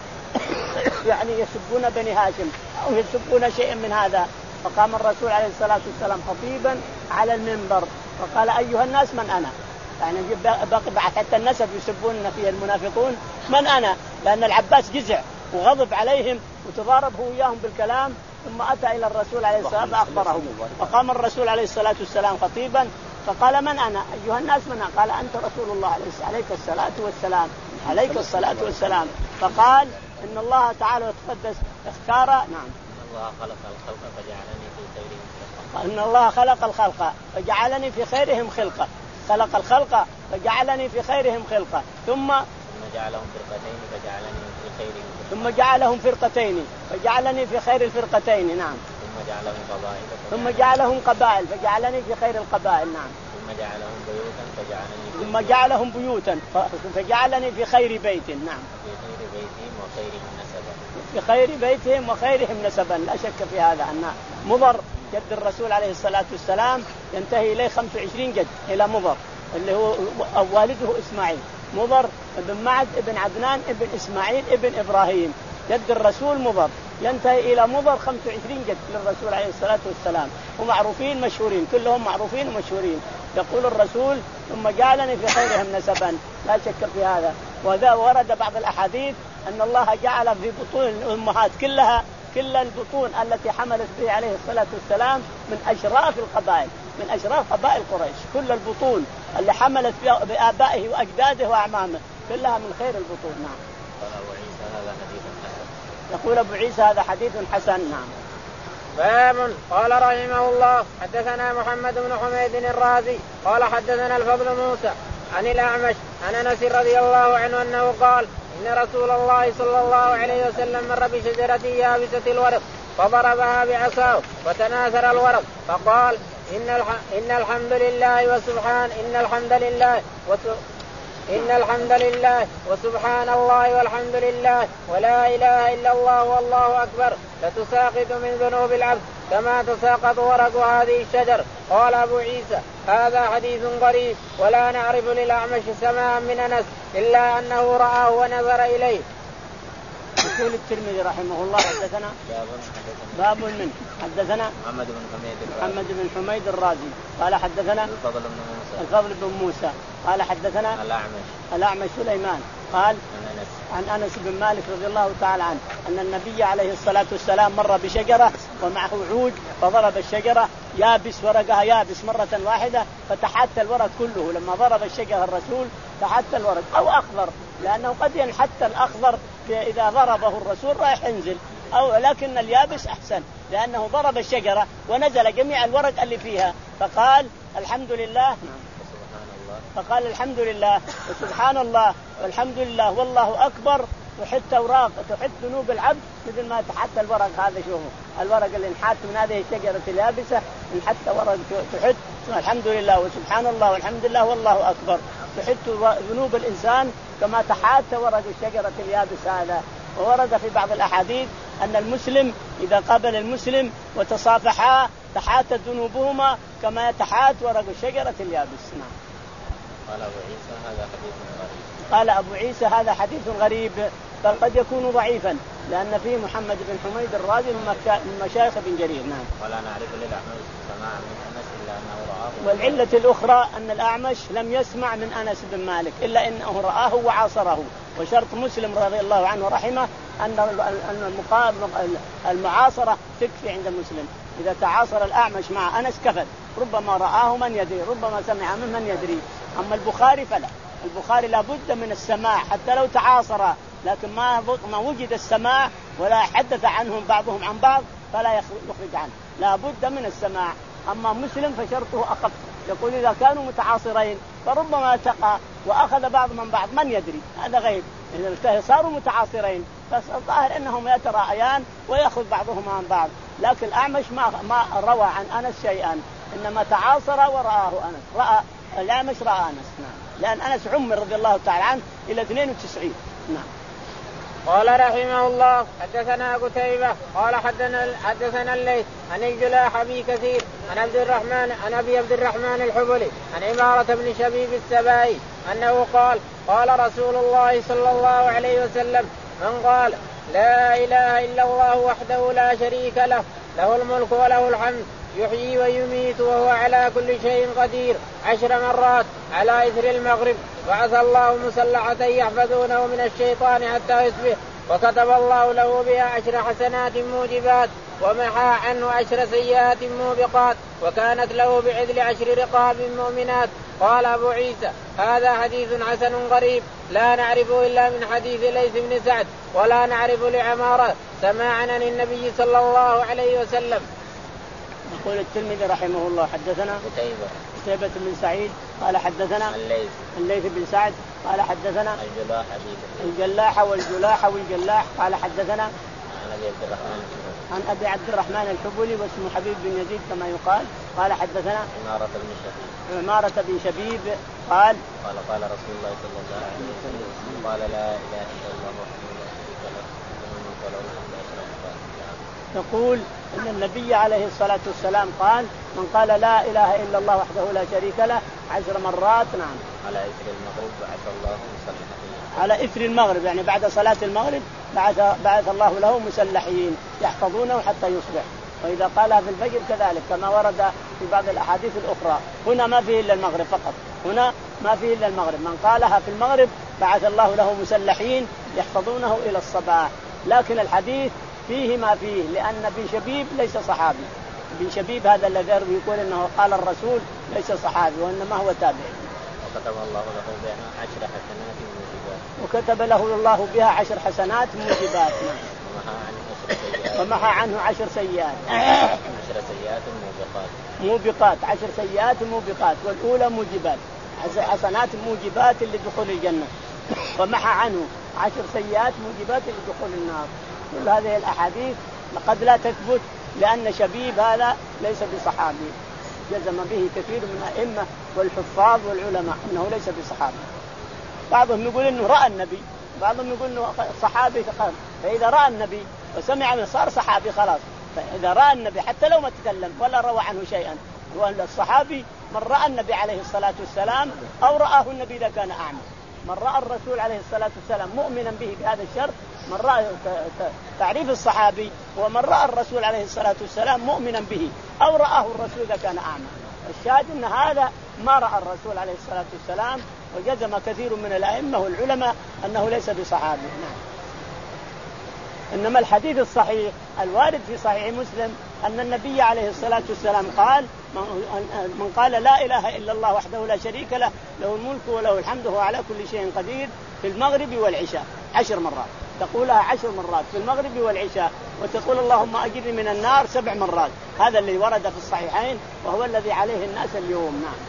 يعني يسبون بني هاشم أو يسبون شيئا من هذا. فقام الرسول عليه الصلاة والسلام خطيبا على المنبر فقال أيها الناس من أنا؟ يعني باقي بعد حتى النسب يسبون فيه المنافقون من أنا، لأن العباس جزع وغضب عليهم وتضارب هو وياهم بالكلام ثم أتى إلى الرسول عليه الصلاة والسلام فأخبره. فقام الرسول عليه الصلاة والسلام خطيبا فقال من أنا أيها الناس من أنا؟ قال أنت رسول الله عليك الصلاة والسلام عليك الصلاة والسلام. فقال إن الله تعالى وتقدس اختار نعم الله خلق الخلق فجعلني في خيرهم خلقا إن الله خلق الخلق فجعلني في خيرهم خلقا خلق الخلق فجعلني في خيرهم خلقا ثم ثم جعلهم فرقتين فجعلني في خيرهم ثم جعلهم فرقتين فجعلني في خير الفرقتين. نعم. ثم جعلهم قبائل ثم جعلهم قبائل فجعلني في خير القبائل. نعم. ثم جعلهم بيوتا فجعلني ثم جعلهم بيوتا فجعلني في خير بيت. نعم في خير بيتهم وخيرهم نسبا. في خير بيتهم وخيرهم نسبا. لا شك في هذا أن مضر جد الرسول عليه الصلاة والسلام ينتهي إليه خمسة وعشرين جد إلى مضر اللي هو والده إسماعيل. مضر ابن معد ابن عدنان ابن إسماعيل ابن إبراهيم جد الرسول مضر ينتهي إلى مضر خمسة وعشرين جد للرسول عليه الصلاة والسلام ومعروفين مشهورين كلهم معروفين ومشهورين. يقول الرسول ثم جعلني في خيرهم نسبا. لا شك في هذا. وذا ورد بعض الأحاديث أن الله جعل في بطون الأمهات كلها كل البطون التي حملت به عليه الصلاة والسلام من أشراف القبائل من أشراف قبائل قريش. كل البطون اللي حملت بآبائه وأجداده وأعمامه كلها من خير البطون. نعم. يقول أبو عيسى هذا حديث حسن. نعم. باب. قال رحمه الله حدثنا محمد بن حميد الرازي قال حدثنا الفضل موسى عن الأعمش عن أنس رضي الله عنه أنه قال إن رسول الله صلى الله عليه وسلم مر بشجرة يابسة الورق فضربها بعصاه وتناثر الورق فقال إن, الح... إن الحمد لله وسبحان إن الحمد لله وس... إن الحمد لله وسبحان الله والحمد لله ولا إله إلا الله والله أكبر لتساقط من ذنوب العبد كما تساقط ورق هذه الشجر. قال أبو عيسى هذا حديث غريب ولا نعرف للأعمش سماعا من أنس إلا أنه رآه ونظر إليه. يقول الترمذي رحمه الله حدثنا باب من حدثنا محمد بن حميد محمد بن حميد الرازي قال حدثنا الفضل بن موسى الفضل بن موسى قال حدثنا الأعمش الأعمش سليمان قال عن أنس عن أنس بن مالك رضي الله تعالى عنه أن النبي عليه الصلاة والسلام مر بشجرة ومعه عود فضرب الشجرة يابس ورقها يابس مرة واحدة فتحت الورق كله. لما ضرب الشجرة الرسول تحت الورق أو أخضر لأنه قد ينحت الأخضر إذا ضربه الرسول رايح ينزل أو لكن اليابس أحسن لأنه ضرب الشجرة ونزل جميع الورق اللي فيها فقال الحمد لله فقال الحمد لله وسبحان الله والحمد لله والله أكبر تحت أوراق تحت ذنوب العبد مثل ما تحت الورق. هذا شوفوا الورق اللي انحت من هذه الشجرة اليابسة انحت ورق تحت الحمد لله وسبحان الله والحمد لله والله أكبر تحت ذنوب الإنسان كما تحت ورق الشجرة اليابس هذا. وورد في بعض الأحاديث أن المسلم إذا قابل المسلم وتصافحا تحاتت ذنوبهما كما يتحات ورق الشجرة اليابس. نعم. قال أبو عيسى هذا حديث غريب قال أبو عيسى هذا حديث غريب بل قد يكون ضعيفا لأن فيه محمد بن حميد الرازي من مشايخ بن جرير. نعم. ولا نعرف للأعمش سماع من أنس إلا أنه رآه. والعلة الأخرى أن الأعمش لم يسمع من أنس بن مالك إلا أنه رآه وعاصره. وشرط مسلم رضي الله عنه ورحمه أن المعاصرة تكفي عند مسلم. إذا تعاصر الأعمش مع أنس كفت ربما رآه من يدري ربما سمع من من يدري. أما البخاري فلا البخاري لابد من السماع حتى لو تعاصر لكن ما ما وجد السماع ولا حدث عنهم بعضهم عن بعض فلا يخرج عنه لابد من السماع. أما مسلم فشرطه أخف يقول إذا كانوا متعاصرين فربما التقى وأخذ بعض من بعض من يدري هذا غير. إذا صاروا متعاصرين فالظاهر أنهم يتراءيان ويأخذ بعضهم عن بعض. لكن الأعمش ما ما روى عن أنس شيئا إنما تعاصر ورآه أنس رأى الأعمش رأى أنس. نعم. لأن أنس عمر رضي الله تعالى عنه إلى اثنين وتسعين. نعم. قال رحمه الله حدثنا قتيبة قال حدثنا حدثنا الليث عن الجلاح أبي كثير عن عبد الرحمن عن أبي عبد الرحمن الحبلي عن عمارة بن شبيب السبائي أنه قال قال رسول الله صلى الله عليه وسلم من قال لا إله إلا الله وحده لا شريك له له الملك وله الحمد يحيي ويميت وهو على كل شيء قدير عشر مرات على إثر المغرب بعث الله مسلحة يحفظونه من الشيطان حتى يصبح وكتب الله له بها عشر حسنات موجبات ومحى عنه عشر سيئات موبقات وكانت له بعدل عشر رقاب مؤمنات. قال أبو عيسى هذا حديث حسن غريب لا نعرفه إلا من حديث ليث بن سعد ولا نعرف لعمارة سماعا عن النبي صلى الله عليه وسلم. يقول الترمذي رحمه الله حدثنا قتيبة قتيبة بن سعيد قال حدثنا الليث الليث بن سعد قال حدثنا الجلاح الجلاح والجلاح والجلاح قال حدثنا عن أبي عبد الرحمن عن أبي عبد الرحمن الحبولي واسمه حبيب بن يزيد كما يقال قال حدثنا عمارة بن شبيب عمارة بن شبيب قال قال قال رسول الله صلى الله عليه وسلم قال لا إله إلا الله وحده لا شريك له له الملك وله الحمد أشرف الفاتحة. يقول إن النبي عليه الصلاة والسلام قال من قال لا إله إلا الله وحده لا شريك له عشر مرات نعم على إثر المغرب بعث الله مسلحين على إثر المغرب يعني بعد صلاة المغرب بعث, بعث الله له مسلحين يحفظونه حتى يصبح. وإذا قالها في الفجر كذلك كما ورد في بعض الأحاديث الأخرى. هنا ما فيه إلا المغرب فقط هنا ما فيه إلا المغرب من قالها في المغرب بعث الله له مسلحين يحفظونه إلى الصباح. لكن الحديث فيه ما فيه لأن ابن شبيب ليس صحابي. ابن شبيب هذا الذي يقول إنه قال الرسول ليس صحابي وإنما هو تابعي. وكتب الله له بها عشر حسنات موجبات وكتب له الله بها عشر حسنات موجبات ومحى عنه عشر سيئات عشر سيئات موبقات موبقات عشر سيئات موبقات والأولى موجبات حسنات موجبات لدخول الجنة ومحى عنه عشر سيئات موجبات لدخول النار. كل هذه الأحاديث قد لا تثبت لأن شبيب هذا ليس بصحابي جزم به كثير من الأئمة والحفاظ والعلماء أنه ليس بصحابي. بعضهم يقول إنه رأى النبي بعضهم يقول إنه صحابي فقال فإذا رأى النبي وسمع من صار صحابي خلاص. فإذا رأى النبي حتى لو ما تكلم ولا روى عنه شيئا وأن الصحابي من رأى النبي عليه الصلاة والسلام أو رآه النبي إذا كان أعمى. من رأى الرسول عليه الصلاة والسلام مؤمنا به بهذا الشرط من رأى تعريف الصحابي ومن رأى الرسول عليه الصلاة والسلام مؤمنا به أو رآه الرسول إذا كان أعمى. الشاهد أن هذا ما رأى الرسول عليه الصلاة والسلام وجزم كثير من الأئمة والعلماء أنه ليس بصحابي. نعم. إنما الحديث الصحيح الوارد في صحيح مسلم أن النبي عليه الصلاة والسلام قال من قال لا إله إلا الله وحده لا شريك له له الملك وله الحمد وهو على كل شيء قدير في المغرب والعشاء عشر مرات. تقولها عشر مرات في المغرب والعشاء وتقول اللهم أجرني من النار سبع مرات. هذا الذي ورد في الصحيحين وهو الذي عليه الناس اليوم. نعم.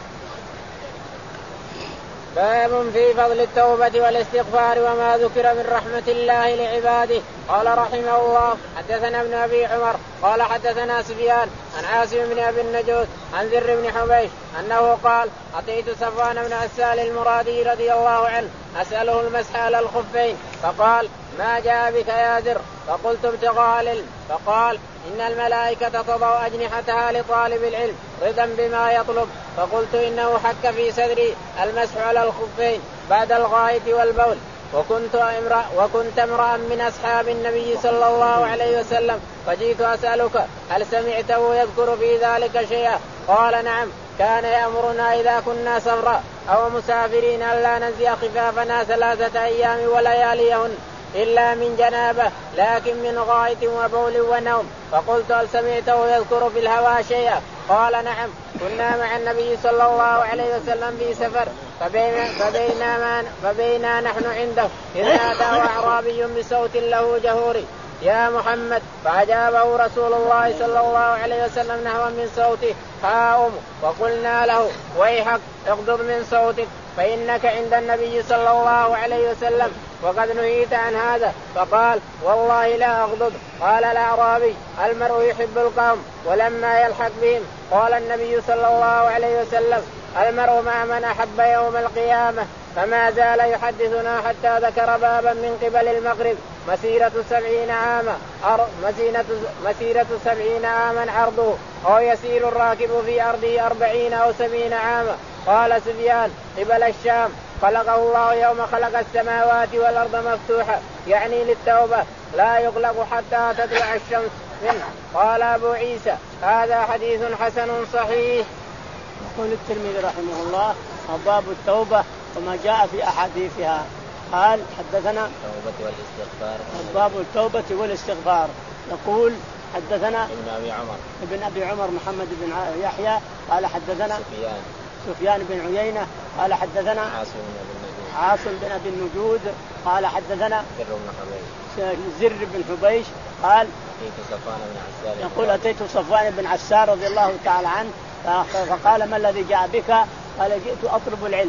باب في فضل التوبة والاستغفار وما ذكر من رحمة الله لعباده. قال رحمه الله حدثنا ابن أبي عمر قال حدثنا سفيان عن عاصم بن أبي النجود عن ذر بن حبيش أنه قال أتيت صفوان بن عسال المرادي رضي الله عنه أسأله المسح على الخفين فقال ما جاء بك يا ذر؟ فقلت ابتغاء العلم. فقال إن الملائكة تضع أجنحتها لطالب العلم رضا بما يطلب. فقلت إنه حك في صدري المسح على الخفين بعد الغائط والبول وكنت امرأ وكنت امرأ من أصحاب النبي صلى الله عليه وسلم فجئت أسألك هل سمعته يذكر في ذلك شيئا؟ قال نعم كان يأمرنا إذا كنا سفرا أو مسافرين ألا ننزع خفافنا ثلاثة أيام ولياليهن إلا من جنابه لكن من غائط وبول ونوم. فقلت هل سمعته يذكر في الهوى شيئا؟ قال نعم كنا مع النبي صلى الله عليه وسلم في سفر فبين فبينا, فبينا نحن عنده إذ ناداه أعرابي بصوت له جهوري يا محمد فأجابه رسول الله صلى الله عليه وسلم نحو من صوته ها أم. وقلنا له ويحك اغضض من صوتك فإنك عند النبي صلى الله عليه وسلم وقد نهيت عن هذا. فقال والله لا أغضض. قال الأعرابي المرء يحب القوم ولما يلحق بهم. قال النبي صلى الله عليه وسلم المرء مع من أحب يوم القيامة. فما زال يحدثنا حتى ذكر بابا من قبل المغرب مسيرة سبعين عاما مسيرة, مسيرة سبعين عاما عرضه أو يسير الراكب في أرضه أربعين أو سبعين عاما. قال سفيان قبل الشام خلقه الله يوم خلق السماوات والأرض مفتوحة يعني للتوبة لا يغلق حتى تطلع الشمس منه. قال أبو عيسى هذا حديث حسن صحيح. يقول الترمذي رحمه الله باب التوبة وما جاء في أحاديثها. قال حدثنا التوبة والاستغفار باب التوبة والاستغفار. يقول حدثنا ابن أبي عمر ابن أبي عمر محمد بن يحيى قال حدثنا سفيان سفيان بن عيينة قال حدثنا عاصم بن النجود عاصم بن أبي النجود قال حدثنا زر بن حبيش زر بن حبيش قال أتيت صفوان بن عسال يقول أتيت صفوان بن عسال رضي الله تعالى عنه فقال ما الذي جاء بك؟ قال جئت أطلب العلم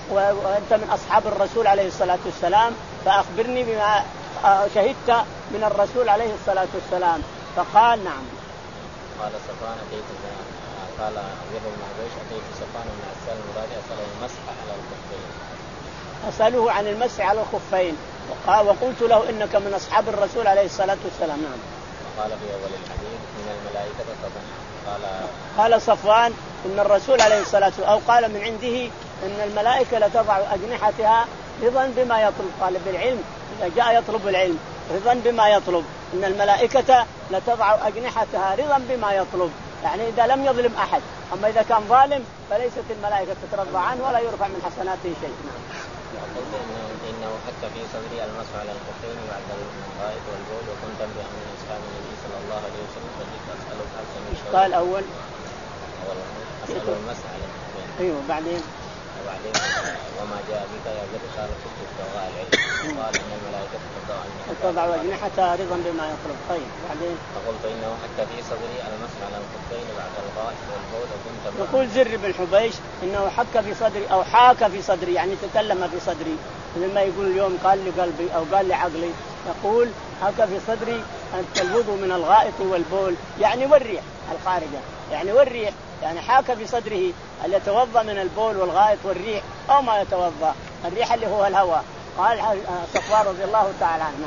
وأنت من أصحاب الرسول عليه الصلاة والسلام فأخبرني بما شهدت من الرسول عليه الصلاة والسلام. فقال نعم. قال صفوان أتيت قال غير المعبيش أتيت صفوان بن عسال المرادي أسأله المسح على الخفين أسأله عن المسح على الخفين وقال وقلت له إنك من أصحاب الرسول عليه الصلاة والسلام. نعم. قال في أول الحديث من الملائكة تضع قال قال صفوان إن الرسول عليه الصلاة والسلام أو قال من عنده إن الملائكة لتضع أجنحتها رضا بما يطلب. طالب العلم إذا جاء يطلب العلم رضا بما يطلب إن الملائكة لتضع أجنحتها رضا بما يطلب، يعني إذا لم يظلم أحد. أما إذا كان ظالم فليست الملائكة تترضى عنه ولا يرفع من حسناته شيء. قلت إنه, إنه حتى في صدري المسح على الخفين بعد الغائط والبول وكنت بأمر أصحاب النبي صلى الله عليه وسلم فجئت أسأله حتى من شوي. قال أول أول أسأله المسح على الخفين. أيوه بعدين وبعدين وما جاء بك يا زر قال كنت استوغاء العلم قال إن الملائكة تضع أجنحتها رضا بما يطلب. طيب بعدين فقلت إنه حتى في صدري المسح على الخفين بعد الغائط والبول وكنت يقول زر بن حبيش إنه حك في صدري أو حاك في صدري يعني تكلم في صدري لما يقول اليوم قال لي قلبي أو قال لي عقلي. يقول حك في صدري الوضوء من الغائط والبول يعني والريح الخارجة يعني والريح يعني حاك في صدره اللي يتوضأ من البول والغائط والريح أو ما يتوضأ الريح اللي هو الهواء. قال صفوان رضي الله تعالى عنه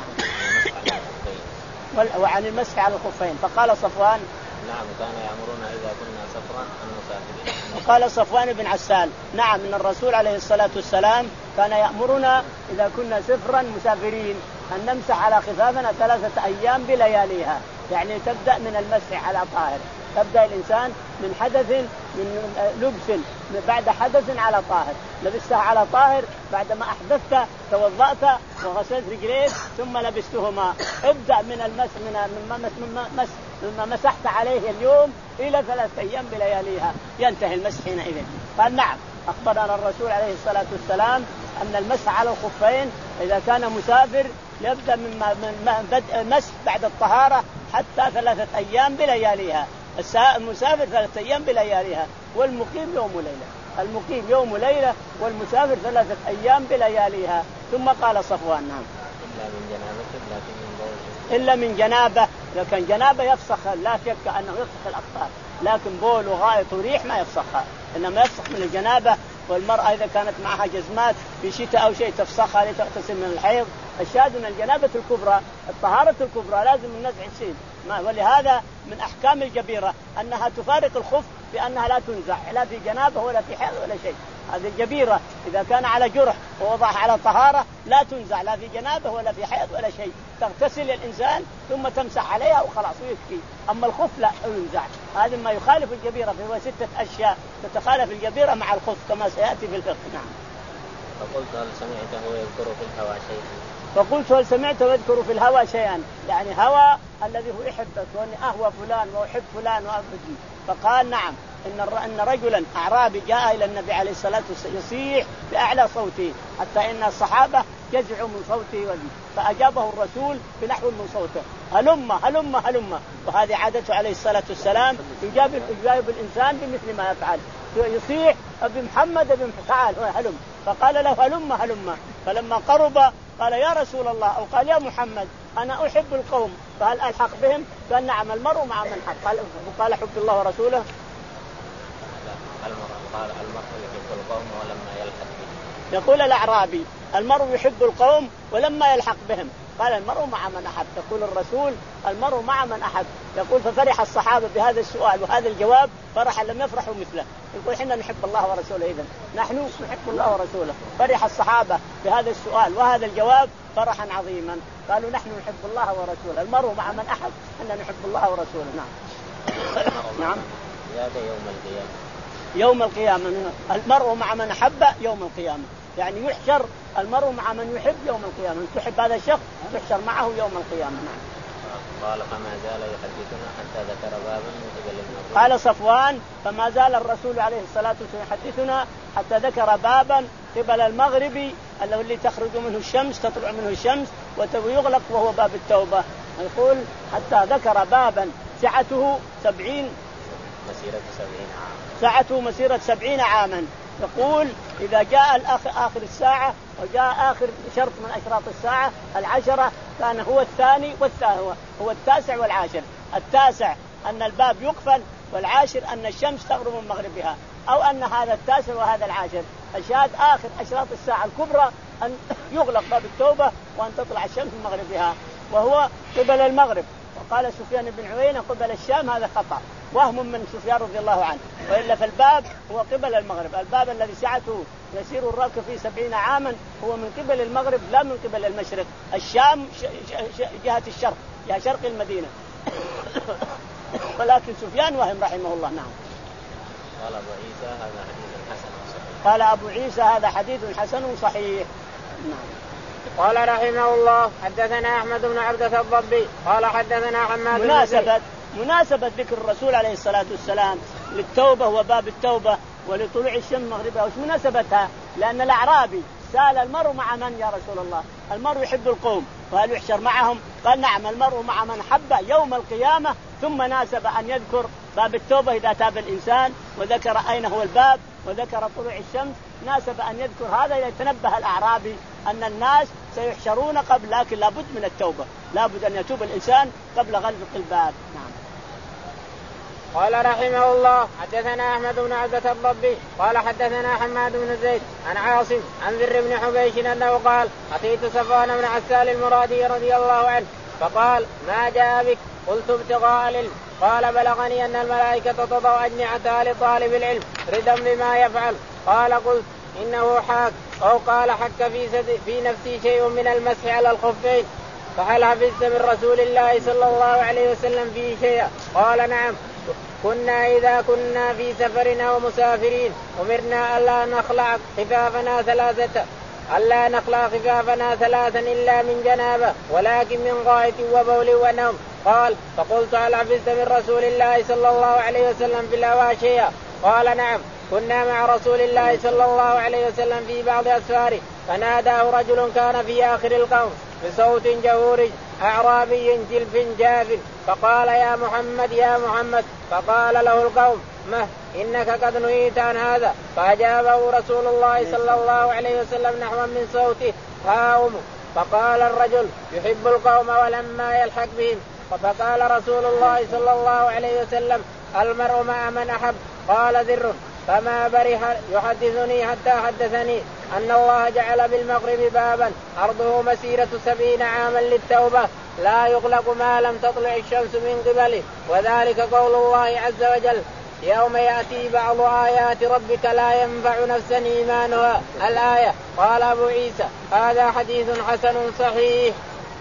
وعن المسح على الخفين. فقال صفوان نعم كان يأمرنا إذا كنا سفرا أن نسافر. قال صفوان بن عسال نعم من الرسول عليه الصلاة والسلام كان يأمرنا إذا كنا سفرا مسافرين أن نمسح على خفافنا ثلاثة أيام بلياليها، يعني تبدأ من المسح على طاهر. تبدأ الإنسان من حدث من لبس بعد حدث على طاهر، لبستها على طاهر بعدما أحدثت توضأت وغسلت رجليك ثم لبستهما. ابدأ من المس من مما مسحت عليه اليوم إلى ثلاثة أيام بلياليها ينتهي المسح حينئذ. قال نعم أخبرنا الرسول عليه الصلاة والسلام أن المسح على الخفين إذا كان مسافر يبدأ من بدء المسح بعد الطهارة حتى ثلاثة أيام بلياليها. المسافر ثلاثة أيام بلياليها والمقيم يوم وليلة. المقيم يوم وليلة والمسافر ثلاثة أيام بلياليها. ثم قال صفوان نعم إلا من جنابة لكن من بول إلا من جنابة. لكن جنابة يفسخ لا شك أنه يفسخ الأقطار، لكن بول وغائط وريح ما يفسخها، إنما يفسخ من الجنابة. والمرأة إذا كانت معها جزمات في شتاء أو شيء تفسخها لتغتسل من الحيض. الشاهد أن الجنابة الكبرى الطهارة الكبرى لازم من نزع السين. ولهذا من أحكام الجبيرة أنها تفارق الخف بأنها لا تنزع لا في جنابة ولا في حيض ولا شيء. هذه الجبيرة إذا كان على جرح ووضعها على طهارة لا تنزع لا في جنابة ولا في حيض ولا شيء، تغتسل الإنسان ثم تمسح عليها وخلاص ويكفي. أما الخف لا ينزع. هذا ما يخالف الجبيرة فهو ستة أشياء تتخالف الجبيرة مع الخف كما سيأتي في الفقه. نعم. فقلت هل سمعته يذكر في الهوى شيئا فقلت هل سمعته يذكر في الهوى شيئا يعني هوى الذي هو يحبك وأني أهوى فلان وأحب فلان وأبدي. فقال نعم إن إن رجلا أعرابي جاء إلى النبي عليه الصلاة والسلام يصيح بأعلى صوته حتى إن الصحابة جزعوا من صوته وذي، فأجابه الرسول بنحو من صوته هلم هلم هلم. وهذه عادته عليه الصلاة والسلام يجاب يجاب الإنسان بمثل ما يفعل. يصيح أبي محمد أبي تعال هلم. فقال له هلم هلم. فلما قرب قال يا رسول الله أو قال يا محمد أنا أحب القوم فهل ألحق بهم؟ قال نعم المرء مع من حب. قال, قال حب الله ورسوله. قال المرء يحب القوم ولما يلحق بهم. يقول الأعرابي المرء يحب القوم ولما يلحق بهم. قال المرء مع من أحب. يقول الرسول المرء مع من أحب. يقول ففرح الصحابة بهذا السؤال وهذا الجواب فرحا لم يفرحوا مثله. يقول إحنا نحب الله ورسوله إذن نحن نحب الله ورسوله. فرح الصحابة بهذا السؤال وهذا الجواب فرحا عظيما. قالوا نحن نحب الله ورسوله. المرء مع من أحب إحنا نحب الله ورسوله. نعم. نعم. هذا يوم القيامة. يوم القيامة المرء مع من أحب يوم القيامة يعني يحشر المرء مع من يحب يوم القيامة. أن تحب هذا الشخص تحشر معه يوم القيامة. نعم. قال فما زال يحدثنا حتى ذكر بابا من قبل المغرب. قال صفوان فما زال الرسول عليه الصلاة والسلام يحدثنا حتى ذكر بابا قبل المغرب الذي تخرج منه الشمس تطلع منه الشمس ويغلق وهو باب التوبة. يقول حتى ذكر بابا سعته سبعين مسيرة سبعين عام. سعته مسيرة سبعين عاما. يقول إذا جاء الآخر آخر الساعة وجاء آخر شرط من أشراط الساعة العشرة كان هو الثاني والثاني هو التاسع والعاشر. التاسع أن الباب يقفل، والعاشر أن الشمس تغرب من مغربها، أو أن هذا التاسع وهذا العاشر. الشاهد آخر أشراط الساعة الكبرى أن يغلق باب التوبة وأن تطلع الشمس من مغربها، وهو قبل المغرب. وقال سفيان بن عيينة قبل الشام، هذا خطأ وهم من سفيان رضي الله عنه، وإلا فالباب هو قبل المغرب. الباب الذي سعته يسير الراكب فيه سبعين عاما هو من قبل المغرب لا من قبل المشرق. الشام جهة الشرق، جهة شرق المدينة. ولكن سفيان وهم رحمه الله. نعم. قال أبو عيسى هذا حديث حسن صحيح. قال أبو عيسى هذا حديث حسن صحيح. نعم. قال رحمه الله حدثنا أحمد بن عبدة الضبي قال حدثنا حماد. مناسبة مناسبة ذكر الرسول عليه الصلاة والسلام للتوبة وباب التوبة ولطلوع الشمس مغربها، وش مناسبتها؟ لأن الأعرابي سأل المرء مع من يا رسول الله؟ المرء يحب القوم وهل يحشر معهم؟ قال نعم، المرء مع من حب يوم القيامة. ثم ناسب أن يذكر باب التوبة إذا تاب الإنسان، وذكر أين هو الباب، وذكر طلوع الشمس. ناسب أن يذكر هذا إذا تنبه الأعرابي أن الناس سيحشرون قبل، لكن لابد من التوبة، لابد أن يتوب الإنسان قبل غلق الباب. نعم. قال رحمه الله حدثنا أحمد بن عبدة الضبي قال حدثنا حماد بن زيد عن عاصم عن ذر بن حبيش أنه قال أتيت صفوان بن عسال المرادي رضي الله عنه فقال ما جاء بك؟ قلت ابتغاء العلم. قال بلغني أن الملائكة تضع أجنحتها لطالب العلم رضا بما يفعل. قال قلت إنه حاك، أو قال حك في, في نفسي شيء من المسح على الخفين، فهل حفظت من رسول الله صلى الله عليه وسلم فيه شيئا؟ قال نعم، كنا إذا كنا في سفرنا ومسافرين أمرنا ألا نخلع خفافنا ثلاثة ألا نخلع خفافنا ثلاثا إلا من جنابة، ولكن من غائط وبول ونوم. قال فقلت هل حفظت من رسول الله صلى الله عليه وسلم في الهوى شيئا؟ قال نعم، كنا مع رسول الله صلى الله عليه وسلم في بعض أسفاره فناداه رجل كان في آخر القوم بصوت جهوري أعرابي جلف جاف فقال يا محمد يا محمد، فقال له القوم مه إنك قد نهيت عن هذا. فأجابه رسول الله صلى الله عليه وسلم نحو من صوته هاوم. فقال الرجل يحب القوم ولما يلحق بهم. فقال رسول الله صلى الله عليه وسلم المرء مع من أحب. قال ذر فما برح يحدثني حتى حدثني أن الله جعل بالمغرب بابا أرضه مسيرة سبعين عاما للتوبة لا يغلق ما لم تطلع الشمس من قبله، وذلك قول الله عز وجل يوم يأتي بعض آيات ربك لا ينفع نفسا إيمانها الآية. قال أبو عيسى هذا حديث حسن صحيح.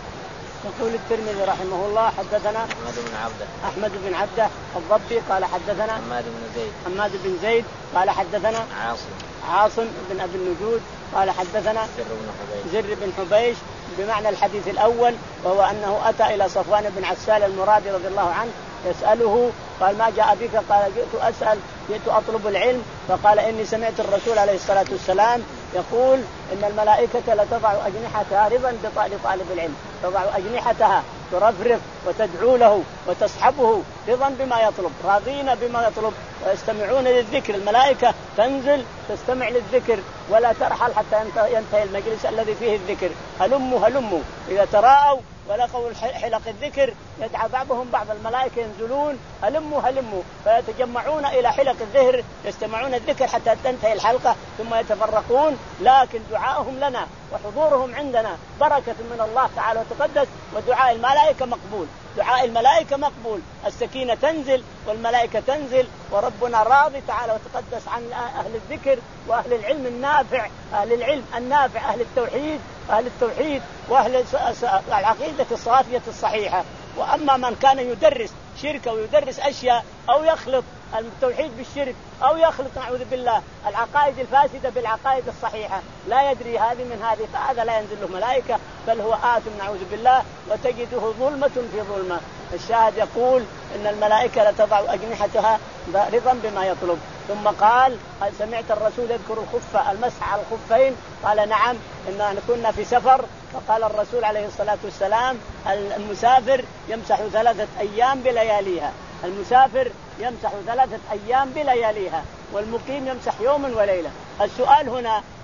يقول الترمذي رحمه الله حدثنا أحمد بن عبده أحمد بن عبده الضبي قال حدثنا حماد بن زيد حماد بن زيد قال حدثنا عاصم عاصم بن أبي النجود قال حدثنا زر بن حبيش زر بن حبيش بمعنى الحديث الأول، وهو أنه أتى إلى صفوان بن عسال المرادي رضي الله عنه يسأله قال ما جاء بك؟ قال جئت أسأل جئت أطلب العلم. فقال إني سمعت الرسول عليه الصلاة والسلام يقول إن الملائكة لتضع أجنحتها رضا لطالب العلم، تضع أجنحتها ترفرف وتدعو له وتصحبه رضا بما يطلب، راضين بما يطلب ويستمعون للذكر. الملائكة تنزل تستمع للذكر ولا ترحل حتى ينتهي المجلس الذي فيه الذكر. هلموا هلموا إذا تراءوا ولقوا حلق الذكر يدعى بعضهم بعض، الملائكة ينزلون هلموا هلموا فيتجمعون إلى حلق الذكر يستمعون الذكر حتى تنتهي الحلقة ثم يتفرقون. لكن دعاءهم لنا وحضورهم عندنا بركة من الله تعالى وتقدس، ودعاء الملائكة مقبول، دعاء الملائكة مقبول. السكينة تنزل والملائكة تنزل، وربنا راضي تعالى وتقدس عن أهل الذكر وأهل العلم النافع، أهل العلم النافع، أهل التوحيد أهل التوحيد وأهل العقيدة الصافية الصحيحة. وأما من كان يدرس شركة ويدرس أشياء أو يخلط التوحيد بالشرك أو يخلط نعوذ بالله العقائد الفاسدة بالعقائد الصحيحة لا يدري هذه من هذه، فهذا لا ينزل له ملائكة بل هو آت نعوذ بالله وتجده ظلمة في ظلمة. الشاهد يقول إن الملائكة لتضع أجنحتها رضا بما يطلب. ثم قال هل سمعت الرسول يذكر الخف المسح على الخفين؟ قال نعم، إننا كنا في سفر فقال الرسول عليه الصلاة والسلام المسافر يمسح ثلاثة أيام بلياليها، المسافر يمسح ثلاثة أيام بلياليها والمقيم يمسح يوم وليلة. السؤال هنا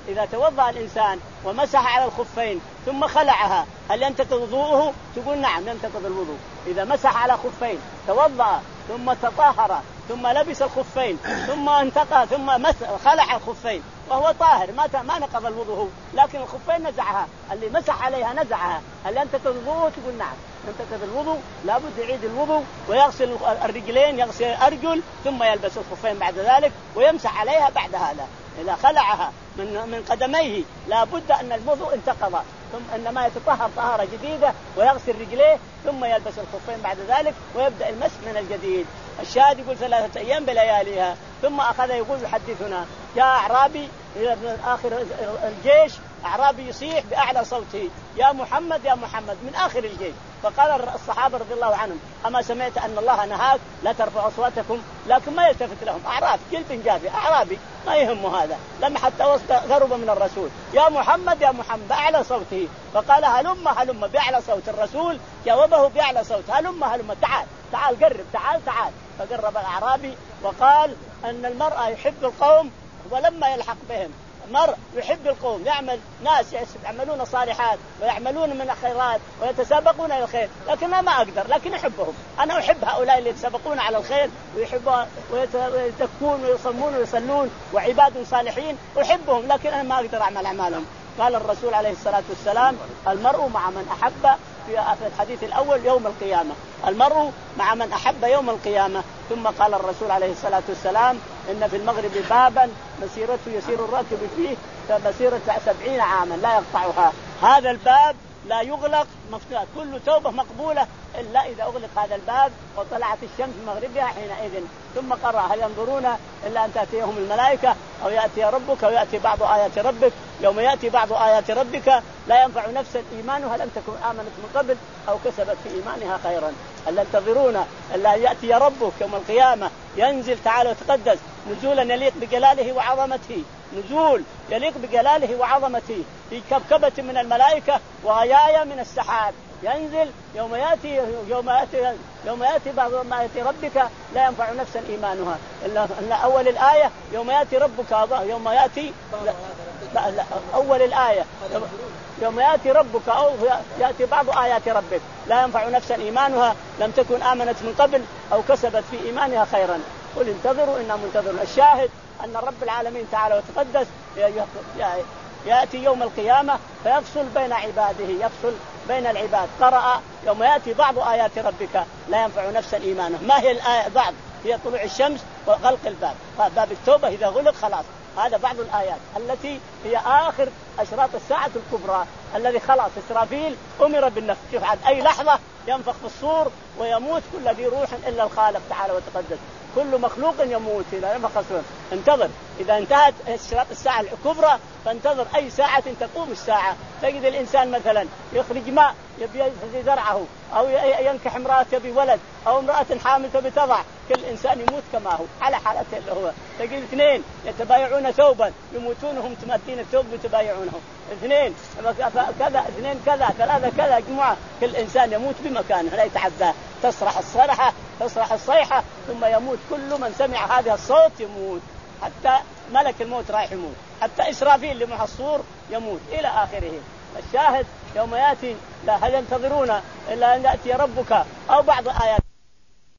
إذا توضأ الإنسان ومسح على الخفين ثم خلعها هل ينتقض وضوءه؟ تقول نعم ينتقض الوضوء. إذا مسح على خفين توضأ ثم تطهر ثم لبس الخفين ثم انتقى ثم خلع الخفين وهو طاهر ما ما نقض الوضوء، لكن الخفين نزعها اللي مسح عليها نزعها هل ينتقض الوضوء؟ تقول نعم ينتقض الوضوء. لابد يعيد الوضوء ويغسل الرجلين يغسل الأرجل ثم يلبس الخفين بعد ذلك ويمسح عليها بعد هذا. إذا خلعها من من قدميه لابد أن الوضوء انتقض، ثم إنما يتطهر طهارة جديدة ويغسل رجليه ثم يلبس الخفين بعد ذلك ويبدأ المسح من الجديد. الشاهد يقول ثلاثة أيام بلياليها. ثم أخذ يقول يحدثنا جاء أعرابي من آخر الجيش، أعرابي يصيح بأعلى صوته يا محمد يا محمد من آخر الجيش. فقال الصحابة رضي الله عنهم أما سمعت أن الله نهاك لا ترفعوا أصواتكم؟ لكن ما يلتفت لهم، أعراب جلد جافي أعرابي ما يهمه هذا، لما حتى وسط غرب من الرسول يا محمد يا محمد بأعلى صوته. فقال هلم هلم بأعلى صوت. الرسول جاوبه بأعلى صوت هلم هلم تعال تعال قرب تعال تعال. فقرب الأعرابي وقال أن المرأة يحب القوم ولما يلحق بهم. مر يحب القوم يعمل ناس يعملون صالحات ويعملون من الخيرات ويتسابقون إلى الخير، لكن أنا ما أقدر لكن أحبهم. أنا أحب هؤلاء اللي يتسابقون على الخير ويحبون ويتكون ويصمون ويصلون وعباد صالحين أحبهم، لكن أنا ما أقدر أعمل أعمالهم. قال الرسول عليه الصلاة والسلام المرء مع من أحب في الحديث الأول يوم القيامة، المرء مع من أحب يوم القيامة. ثم قال الرسول عليه الصلاة والسلام إن في المغرب بابا مسيرته يسير الراكب فيه مسيرة سبعين عاما لا يقطعها. هذا الباب لا يغلق مفتوح، كل توبة مقبولة إلا إذا أغلق هذا الباب وطلعت الشمس مغربها حينئذ. ثم قرأ هل ينظرون إلا أن تأتيهم الملائكة أو يأتي ربك أو يأتي بعض آيات ربك. يوم يأتي بعض آيات ربك لا ينفع نفسا إيمانها لم تكن آمنت من قبل أو كسبت في إيمانها خيرا. هل ينتظرون إلا يأتي ربك يوم القيامة ينزل تعالى وتقدس نزولا يليق بجلاله وعظمته، نزول يليق بجلاله وعظمته في كبكبة من الملائكة وغيايا من السحاب. ينزل يوم يأتي يوم يأتي يوم يأتي بعض ما يأتي ربك لا ينفع نفسا إيمانها إلا إن أول الآية يوم يأتي ربك يوم يأتي لا لا لا أول الآية يوم يأتي ربك أو يأتي بعض آيات ربك لا ينفع نفسا إيمانها لم تكن آمنت من قبل أو كسبت في إيمانها خيرا. قل انتظروا إنا منتظرون. الشاهد أن رب العالمين تعالى وتقدس يأتي يوم القيامة فيفصل بين عباده يفصل بين العباد. قرأ يوم يأتي بعض آيات ربك لا ينفع نفسا إيمانه. ما هي الآية؟ بعض هي طلوع الشمس وغلق الباب، باب التوبة إذا غلق خلاص. هذا بعض الآيات التي هي آخر أشراط الساعة الكبرى الذي خلاص إسرافيل أمر بالنفخ. شوف عاد أي لحظة ينفخ في الصور ويموت كل ذي روح إلا الخالق تعالى وتقدس. كل مخلوق يموت لا ينفخ الصور. انتظر إذا انتهت أشراط الساعة الكبرى فانتظر أي ساعة تقوم الساعة. تجد الإنسان مثلا يخرج ماء يبي زرعه أو ينكح امرأة بولد أو امرأة حامل تبي تضع، كل إنسان يموت كما هو على حالته اللي هو. تجد اثنين يتبايعون ثوبا يموتونهم تمدين الثوب يتبايعونهم، اثنين كذا اثنين كذا ثلاثة كذا جمعة، كل إنسان يموت بمكانه لا يتعدى. تصرح الصرحة تصرح الصيحة ثم يموت كل من سمع هذا الصوت يموت، حتى ملك الموت رايح يموت، حتى إسرافيل اللي مع الصور يموت إلى آخره. الشاهد يوم يأتي لا هل ينتظرون إلا أن يأتي ربك أو بعض آيات